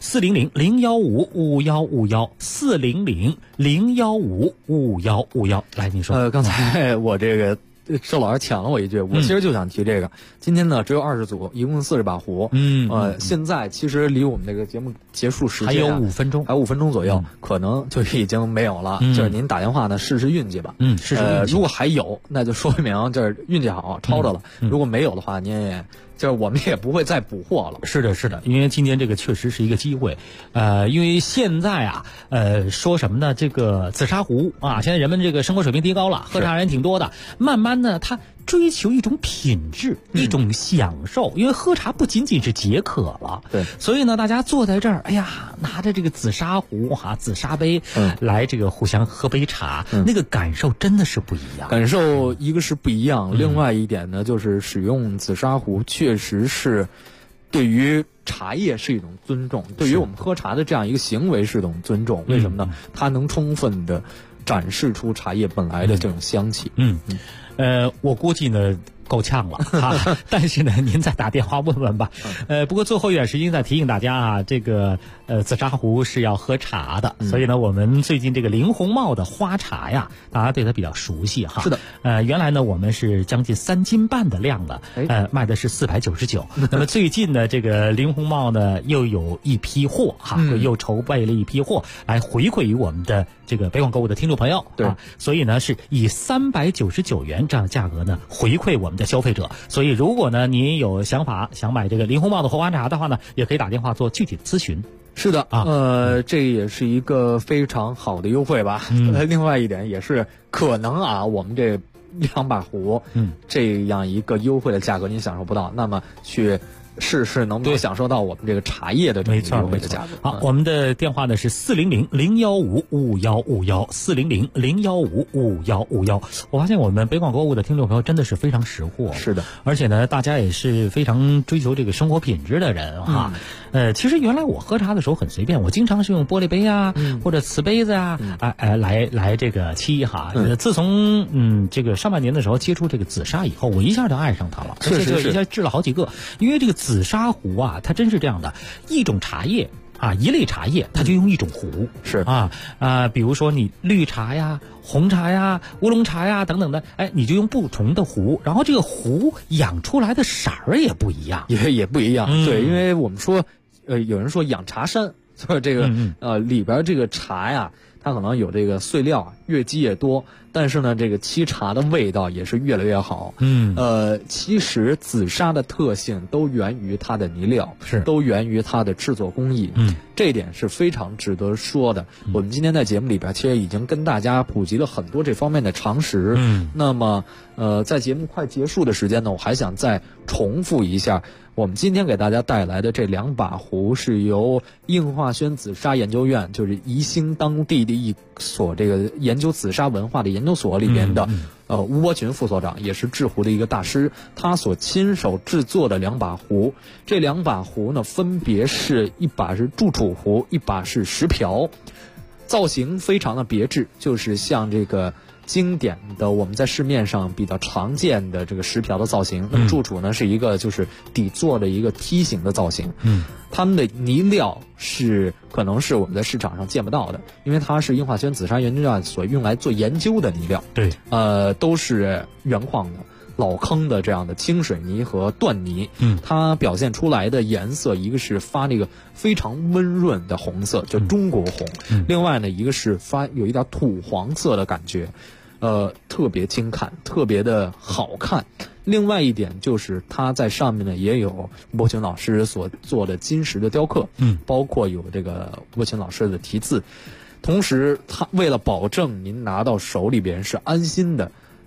400-015-5151，400-015-5151。来，你说。 刚才我这个。周老师抢了我一句，我其实就想提这个。今天呢，只有20组，一共40把壶。现在其实离我们这个节目结束时间还有5分钟， 还有5分钟左右，可能就已经没有了。就是您打电话呢，试试运气吧。 试试运气。 如果还有，那就说明就是运气好，超着了。如果没有的话，您也。就是我们也不会再补货了。 是的，是的，因为今天这个确实是一个机会，因为现在啊，说什么呢？这个紫砂壶啊，现在人们这个生活水平提高了，喝茶人挺多的，慢慢呢，他追求一种品质，一种享受，因为喝茶不仅仅是解渴了， 对， 所以呢，大家坐在这儿，哎呀，拿着这个紫砂壶哈，紫砂杯，来这个互相喝杯茶，那个感受真的是不一样。 感受一个是不一样，另外一点呢，就是使用紫砂壶确实是对于茶叶是一种尊重，对于我们喝茶的这样一个行为是一种尊重。为什么呢？它能充分的展示出茶叶本来的这种香气。 我估计呢够呛了啊，但是呢，您再打电话问问吧。不过最后一点时间再提醒大家啊，这个紫砂壶是要喝茶的，所以呢，我们最近这个林红帽的花茶呀，大家对它比较熟悉哈。 是的， 原来呢我们是将近3斤半的量的，卖的是499。那么最近呢，这个林红帽呢又有一批货哈，又筹备了一批货来回馈于我们的这个北广购物的听众朋友。 对， 所以呢是以399元这样的价格呢回馈我们的消费者。所以如果呢您有想法想买这个林红帽的荷花茶的话呢，也可以打电话做具体的咨询。 是的啊，这也是一个非常好的优惠吧。另外一点也是可能啊，我们这2把壶，这样一个优惠的价格您享受不到，那么去试试能不能享受到我们这个茶叶的这个优惠的价格。 好，我们的电话呢是400-015-5151，400-015-5151。我发现我们北广购物的听众朋友真的是非常识货， 是的， 而且呢，大家也是非常追求这个生活品质的人哈。其实原来我喝茶的时候很随便，我经常是用玻璃杯啊，或者瓷杯子啊，来这个沏哈。自从这个上半年的时候接触这个紫砂以后，我一下就爱上它了，而且就一下制了好几个，因为这个紫砂壶啊，它真是这样的一种茶叶啊，一类茶叶它就用一种壶， 是比如说你绿茶呀、红茶呀、乌龙茶呀等等的，你就用不同的壶，然后这个壶养出来的色儿也不一样， 也不一样。对，因为我们说，有人说养茶山，就是这个里边这个茶呀，它可能有这个碎料越积越多，但是呢，这个沏茶的味道也是越来越好。其实紫砂的特性都源于它的泥料，都源于它的制作工艺。这一点是非常值得说的。我们今天在节目里边其实已经跟大家普及了很多这方面的常识。那么在节目快结束的时间呢，我还想再重复一下，我们今天给大家带来的这2把壶是由应化轩紫砂研究院，就是宜兴当地的一所这个研究紫砂文化的研究所里边的吴伯群副所长，也是制壶的一个大师，他所亲手制作的2把壶。这2把壶呢，分别是一把是铸杵壶，一把是石瓢，造型非常的别致，就是像这个经典的我们在市面上比较常见的这个石瓢的造型。那么铸杵呢是一个就是底座的一个梯形的造型。他们的泥料是可能是我们在市场上见不到的，因为它是应化轩紫砂研究院所用来做研究的泥料。 对， 都是原矿的老坑的这样的清水泥和锻泥。它表现出来的颜色，一个是发那个非常温润的红色，叫中国红。另外呢，一个是发有一点土黄色的感觉，特别精看，特别的好看。另外一点就是它在上面呢也有吴伯群老师所做的金石的雕刻，包括有这个吴伯群老师的题字。同时，他为了保证您拿到手里边是安心的，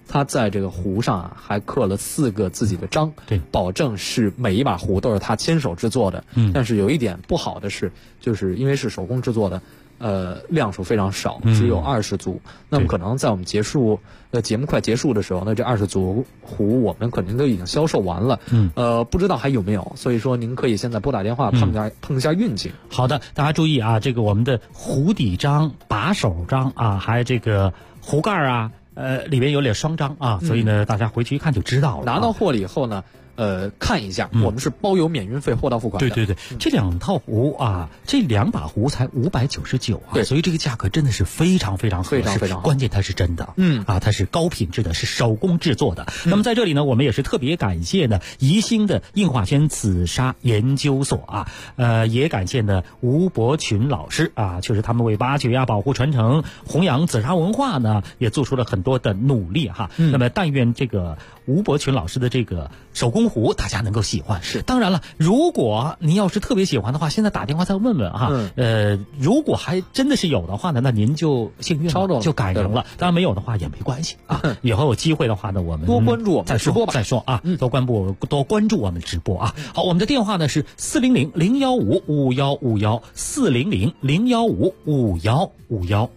它在这个壶上啊还刻了4个自己的章， 对， 保证是每一把壶都是他亲手制作的。但是有一点不好的是，就是因为是手工制作的，量数非常少，只有20组。那么可能在我们节目快结束的时候，那这20组壶我们肯定都已经销售完了。不知道还有没有，所以说您可以现在拨打电话碰一下运气。 好的，大家注意啊，这个我们的壶底章、把手章啊，还有这个壶盖啊，里边有点双章啊，所以呢，大家回去一看就知道了。 拿到货了以后呢，看一下，我们是包邮免运费，货到付款的。 对对对，这2套壶啊，这2把壶才599啊，对，所以这个价格真的是非常非常合适， 非常好。 关键它是真的，它是高品质的，是手工制作的。那么在这里呢，我们也是特别感谢呢宜兴的映化轩紫砂研究所啊，也感谢呢吴伯群老师啊，确实他们为挖掘保护、传承、弘扬紫砂文化呢，也做出了很多的努力哈。那么但愿这个吴伯群老师的这个手工壶大家能够喜欢。 是， 当然了，如果您要是特别喜欢的话，现在打电话再问问哈。如果还真的是有的话呢，那您就幸运了，就感人了。当然没有的话也没关系啊。以后有机会的话呢，我们多关注我们直播吧。 再说啊，多关注我们直播啊。好，我们的电话呢是400-015-5151，400-015-5151。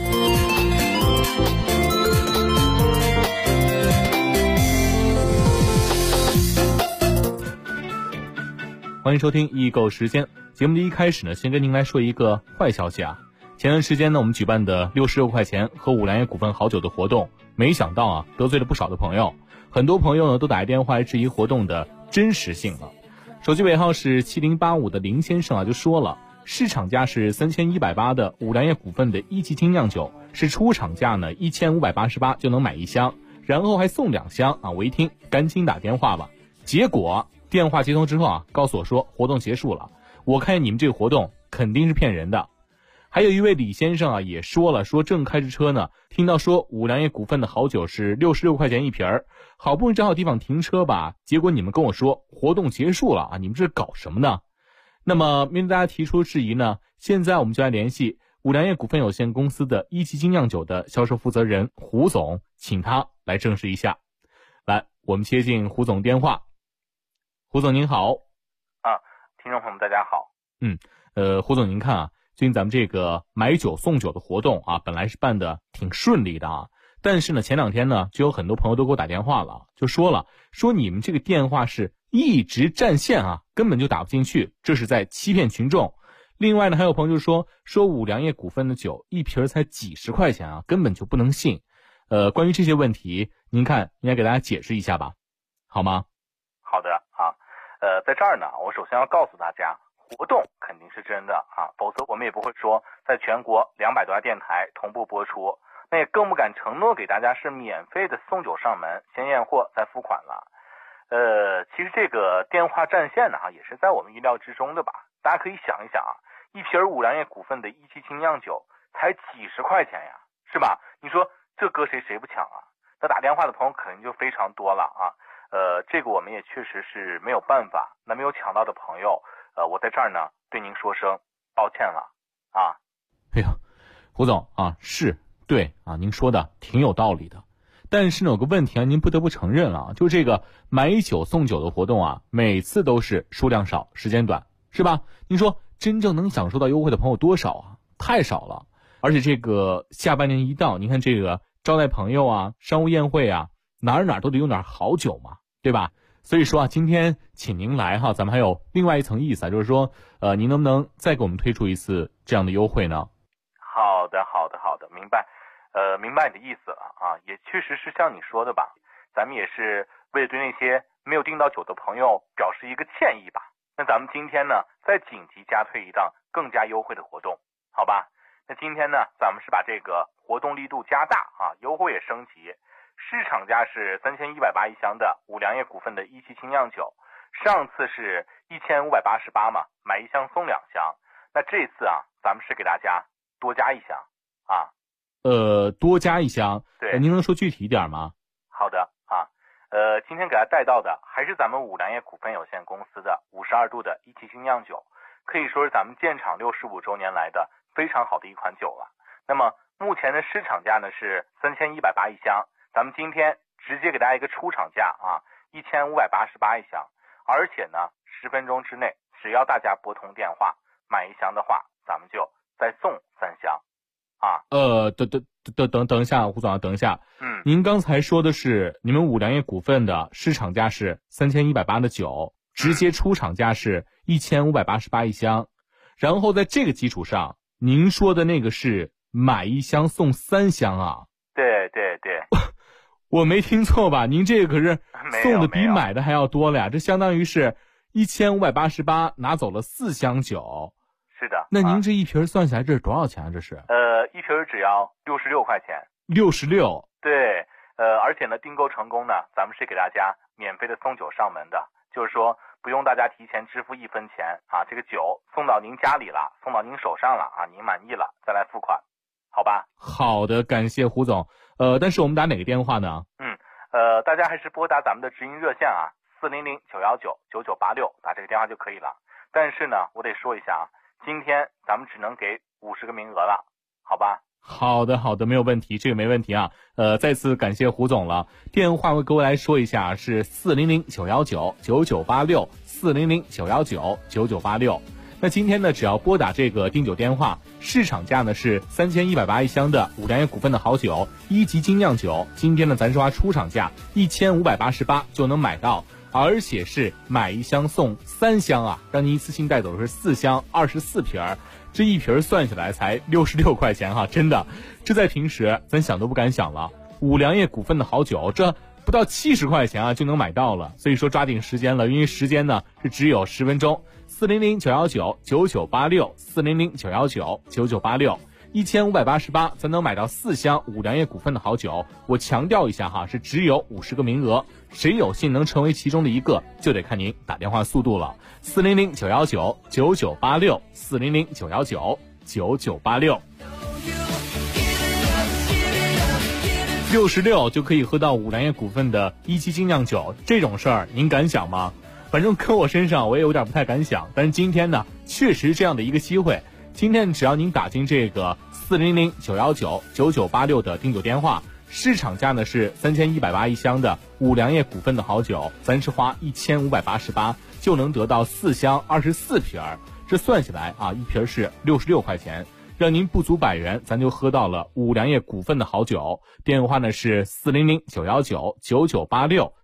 欢迎收听易购时间。节目的一开始呢，先跟您来说一个坏消息啊。前段时间呢，我们举办的66块钱喝五粮液股份好酒的活动，没想到啊，得罪了不少的朋友。很多朋友呢都打电话来质疑活动的真实性了。手机尾号是7085的林先生啊就说了，市场价是3180的五粮液股份的1级精酿酒，是出厂价呢1588就能买1箱，然后还送2箱啊。我一听赶紧打电话吧，结果电话接通之后啊，告诉我说活动结束了。我看见你们这个活动肯定是骗人的。还有一位李先生啊也说了，说正开着车呢，听到说五粮液股份的好酒是66块钱一瓶儿，好不容易找好地方停车吧，结果你们跟我说活动结束了啊，你们这搞什么呢？那么面对大家提出质疑呢，现在我们就来联系五粮液股份有限公司的1级精酿酒的销售负责人胡总，请他来证实一下。来，我们接进胡总电话。胡总您好。 听众朋友们大家好。 胡总您看啊，最近咱们这个买酒送酒的活动啊，本来是办的挺顺利的啊，但是呢前2天呢就有很多朋友都给我打电话了，就说你们这个电话是一直占线啊，根本就打不进去，这是在欺骗群众。另外呢还有朋友就说五粮液股份的酒一瓶才几十块钱啊，根本就不能信。关于这些问题，您看应该给大家解释一下吧，好吗？ 好的啊。在这儿呢，我首先要告诉大家，活动肯定是真的啊，否则我们也不会说在全国200多家电台同步播出，那也更不敢承诺给大家是免费的送酒上门，先验货再付款了。其实这个电话占线呢也是在我们意料之中的吧。大家可以想一想啊，一瓶五粮液股份的1级精酿酒才几十块钱呀，是吧？你说这搁谁不抢啊？那打电话的朋友肯定就非常多了啊。这个我们也确实是没有办法。那没有抢到的朋友，我在这儿呢对您说声抱歉了啊。 哎呀，胡总啊，是对啊，您说的挺有道理的。但是呢有个问题啊，您不得不承认了啊，就这个买酒送酒的活动啊，每次都是数量少，时间短，是吧？您说真正能享受到优惠的朋友多少啊？太少了。而且这个下半年一到，您看这个招待朋友啊，商务宴会啊，哪儿都得用点好酒嘛，对吧？所以说啊，今天请您来哈，咱们还有另外一层意思啊，就是说您能不能再给我们推出一次这样的优惠呢？ 好的，明白。明白你的意思了啊，也确实是像你说的吧，咱们也是为了对那些没有订到酒的朋友表示一个歉意吧。那咱们今天呢，再紧急加推一档更加优惠的活动，好吧？那今天呢，咱们是把这个活动力度加大啊，优惠也升级。市场价是3180一箱的五粮液股份的1级精酿酒，上次是1588嘛，买1箱送2箱。那这次啊，咱们是给大家多加1箱啊。 多加1箱， 对， 您能说具体一点吗？ 好的啊，今天给大家带到的还是咱们五粮液股份有限公司的52度的1级精酿酒，可以说是咱们建厂65周年来的非常好的一款酒了。那么目前的市场价呢是3180一箱， 咱们今天直接给大家一个出厂价啊，1588一箱，而且呢10分钟之内，只要大家拨通电话买一箱的话，咱们就再送3箱啊。 等一下，胡总，等一下。您刚才说的是你们五粮液股份的市场价是3180的酒，直接出厂价是1588一箱，然后在这个基础上，您说的那个是买一箱送3箱啊？ 对对对， 我没听错吧？您这个可是送的比买的还要多了呀，这相当于是1588拿走了4箱酒。 是的。 那您这一瓶算下来这是多少钱啊？这是？ 一瓶只要66块钱。 66。 对，而且呢，订购成功呢，咱们是给大家免费的送酒上门的，就是说不用大家提前支付1分钱啊，这个酒送到您家里了，送到您手上了啊，您满意了再来付款，好吧？ 好的，感谢胡总。但是我们打哪个电话呢？ 大家还是拨打咱们的直营热线啊，400-919-9986，打这个电话就可以了。但是呢，我得说一下啊，今天咱们只能给50个名额了，好吧？ 好的，没有问题，这个没问题啊。再次感谢胡总了。电话我给我来说一下，是400-919-9986 400-919-9986。那今天呢，只要拨打这个订酒电话，市场价呢是3180一箱的五粮液股份的好酒1级精酿酒，今天呢咱是花出厂价1588就能买到，而且是买一箱送3箱啊，让您一次性带走的是4箱24瓶，这一瓶算下来才66块钱哈，真的，这在平时咱想都不敢想了。五粮液股份的好酒，这不到70块钱啊就能买到了，所以说抓紧时间了，因为时间呢是只有10分钟。400-919-9986 400-919-9986 1588咱能买到4箱五粮液股份的好酒。我强调一下哈，是只有50个名额，谁有幸能成为其中的一个，就得看您打电话速度了。400-919-9986 400-919-9986 66就可以喝到五粮液股份的1级精酿酒，这种事儿您敢想吗？反正搁我身上我也有点不太敢想，但是今天呢确实这样的一个机会。今天只要您打进这个400-919-9986的订酒电话，市场价呢是3180一箱的五粮液股份的好酒，咱是花1588就能得到4箱24瓶，这算下来啊，一瓶是66块钱，让您不足100元咱就喝到了五粮液股份的好酒。电话呢是400-919-9986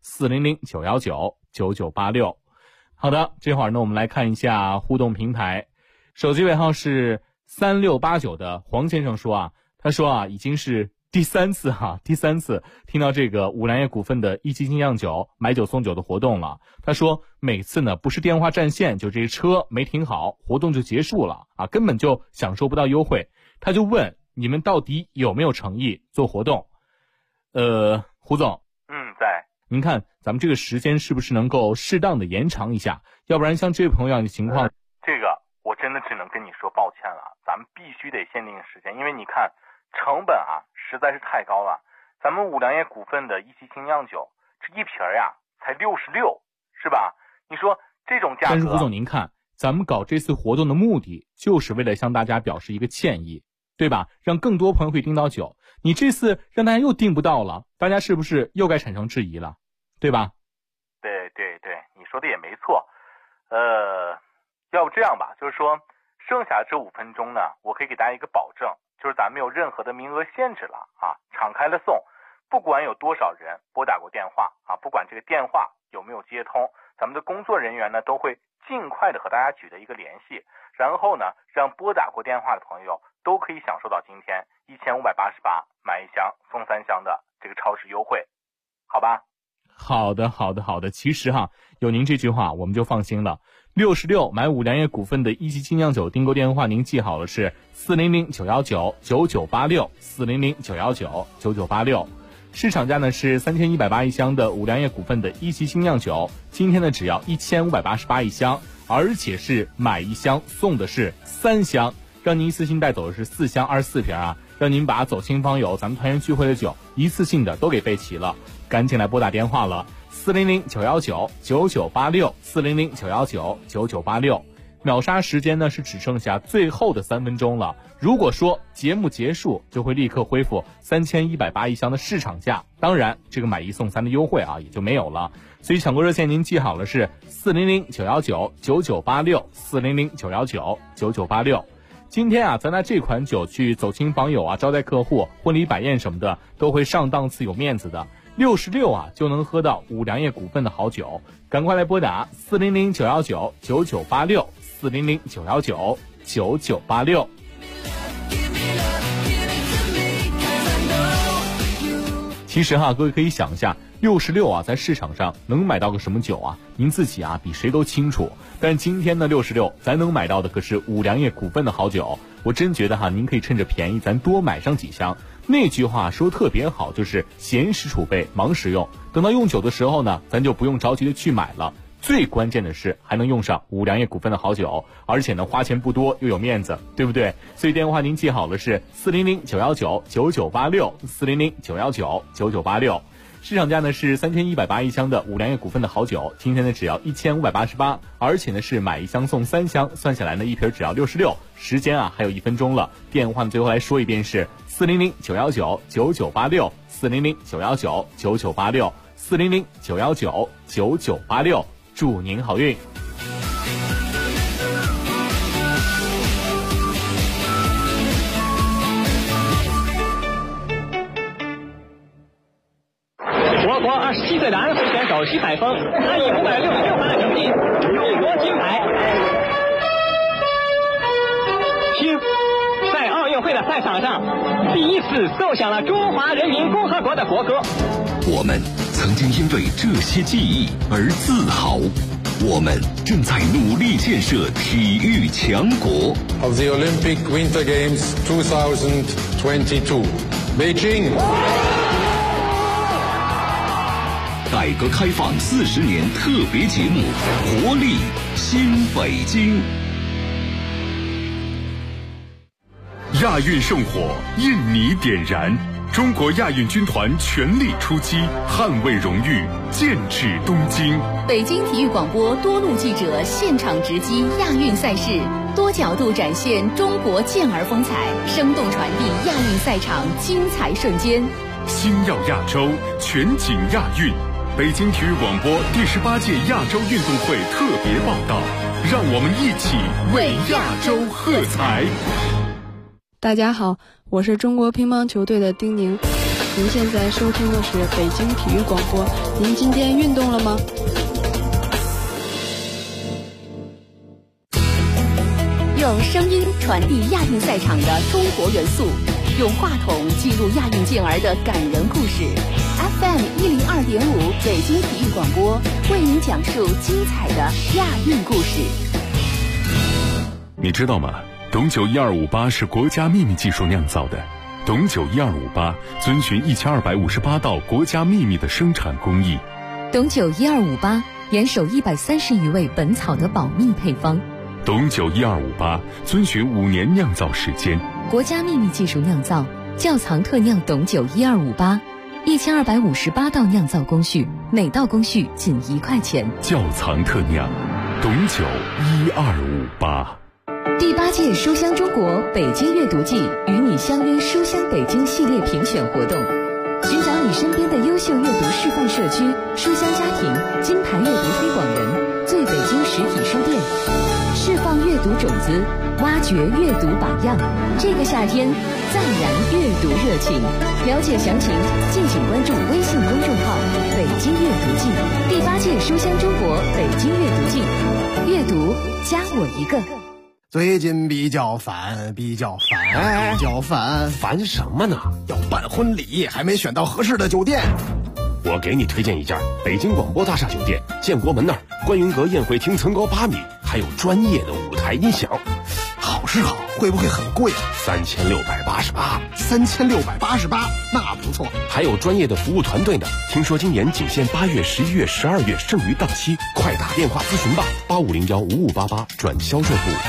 400-919-9986。好的，这会儿呢我们来看一下互动平台，手机尾号是3689的黄先生说啊，他说啊已经是第三次听到这个五粮液股份的1级精酿酒买酒送酒的活动了。他说每次呢不是电话占线，就这车没停好，活动就结束了啊，根本就享受不到优惠。他就问你们到底有没有诚意做活动？胡总， 在。 您看咱们这个时间是不是能够适当的延长一下？要不然像这位朋友样的情况， 这个我真的只能跟你说抱歉了，咱们必须得限定时间，因为你看成本啊实在是太高了。咱们五粮液股份的1级精酿酒，这一瓶呀才66，是吧？你说这种价格。 但是胡总您看，咱们搞这次活动的目的就是为了向大家表示一个歉意，对吧？让更多朋友可以订到酒。你这次让大家又订不到了，大家是不是又该产生质疑了，对吧？ 对，你说的也没错。要不这样吧，就是说剩下这5分钟呢，我可以给大家一个保证，就是咱没有任何的名额限制了啊，敞开了送，不管有多少人拨打过电话啊，不管这个电话有没有接通，咱们的工作人员呢都会尽快的和大家取得一个联系，然后呢让拨打过电话的朋友都可以享受到今天1588买1箱送3箱的这个超值优惠，好吧？ 好的。其实哈，有您这句话我们就放心了。66买五粮液股份的1级精酿酒订购电话您记好了，是400-919-9986 400-919-9986。市场价呢是3180一箱的五粮液股份的1级精酿酒，今天呢只要1588一箱，而且是买1箱送的是3箱，让您一次性带走的是4箱24瓶啊，让您把走亲访友咱们团圆聚会的酒一次性的都给备齐了。赶紧来拨打电话了，400-919-9986 400-919-9986。 秒杀时间呢是只剩下最后的3分钟了。如果说节目结束，就会立刻恢复3180一箱的市场价，当然这个买1送3的优惠啊也就没有了。所以抢购热线您记好了是400-919-9986，400-919-9986。今天啊，咱拿这款酒去走亲访友啊，招待客户、婚礼摆宴什么的，都会上档次有面子的。66啊就能喝到五粮液股份的好酒，赶快来拨打400-919-9986，400-919-9986。其实各位可以想一下，66啊在市场上能买到个什么酒啊？您自己啊比谁都清楚。但今天的66咱能买到的可是五粮液股份的好酒，我真觉得您可以趁着便宜咱多买上几箱。那句话说特别好，就是闲时储备，忙时用。等到用酒的时候呢，咱就不用着急的去买了。最关键的是还能用上五粮液股份的好酒，而且呢花钱不多又有面子，对不对？所以电话您记好了是400-919-9986，400-919-9986。市场价呢是3180一箱的五粮液股份的好酒，今天呢只要1588，而且呢是买1箱送3箱，算下来呢一瓶只要66。时间还有1分钟了，电话呢最后来说一遍是400-919-9986，400-919-9986，400-919-9986。祝您好运。 我国27岁的安徽选手徐海峰，他以566分的成绩勇夺金牌。徐在奥运会的赛场上第一次奏响了中华人民共和国的国歌。 我们曾经因为这些记忆而自豪，我们正在努力建设体育强国。 Of the Olympic Winter Games 2022, Beijing。 改革开放40年特别节目，活力新北京。 亚运圣火，印尼点燃。中国亚运军团全力出击，捍卫荣誉，剑指东京。 北京体育广播多路记者现场直击亚运赛事，多角度展现中国健儿风采，生动传递亚运赛场精彩瞬间。 星耀亚洲，全景亚运。北京体育广播第18届亚洲运动会特别报道，让我们一起为亚洲喝彩。 大家好，我是中国乒乓球队的丁宁，您现在收听的是北京体育广播。您今天运动了吗？ 用声音传递亚运赛场的中国元素，用话筒记录亚运健儿的感人故事。FM 102.5北京体育广播为您讲述精彩的亚运故事。 你知道吗？董酒1258是国家秘密技术酿造的。董酒1258遵循1258道国家秘密的生产工艺。 董酒1258严守130余位本草的保密配方。 董酒1258遵循5年酿造时间。 国家秘密技术酿造，窖藏特酿董酒1258，1258道酿造工序，每道工序仅1块钱。 窖藏特酿，董酒1258。 第8届书香中国北京阅读季与你相约书香北京系列评选活动，寻找你身边的优秀阅读示范社区、书香家庭、金牌阅读推广人、最北京实体书店，释放阅读种子，挖掘阅读榜样。这个夏天再燃阅读热情，了解详情敬请关注微信公众号北京阅读季。第8届书香中国北京阅读季，阅读加我一个。 最近比较烦， 烦什么呢？ 要办婚礼，还没选到合适的酒店。 我给你推荐一家北京广播大厦酒店，建国门那儿，观云阁宴会厅层高8米，还有专业的舞台音响。 好是好，会不会很贵 ？3688。 3688，那不错。 还有专业的服务团队呢。听说今年仅限8月、11月、12月，剩余档期，快打电话咨询吧，85015588转销售部。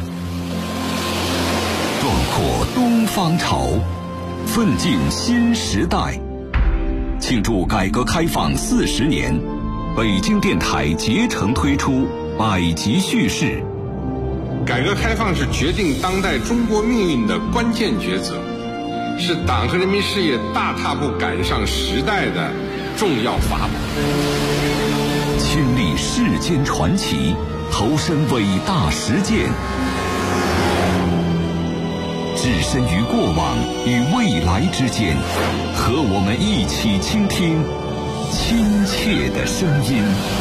壮阔东方潮，奋进新时代。庆祝改革开放40年，北京电台竭诚推出百集叙事， 改革开放是决定当代中国命运的关键抉择，是党和人民事业大踏步赶上时代的重要法宝。 亲历世间传奇，投身伟大实践，置身于过往与未来之间，和我们一起倾听亲切的声音。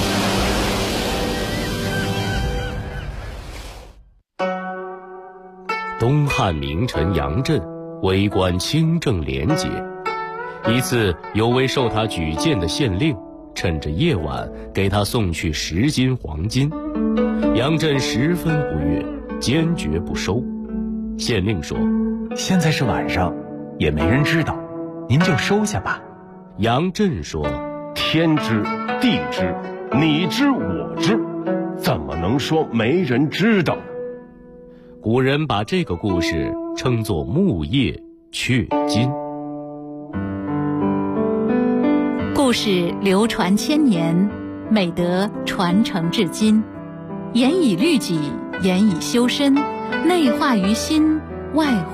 东汉名臣杨震为官清正廉洁，一次有位受他举荐的县令趁着夜晚给他送去10斤黄金，杨震十分不悦，坚决不收。县令说： 现在是晚上，也没人知道，您就收下吧。 杨震说： 天知地知，你知我知，怎么能说没人知道？ 古人把这个故事称作木叶雀金。 故事流传千年，美德传承至今。严以律己，严以修身，内化于心，外化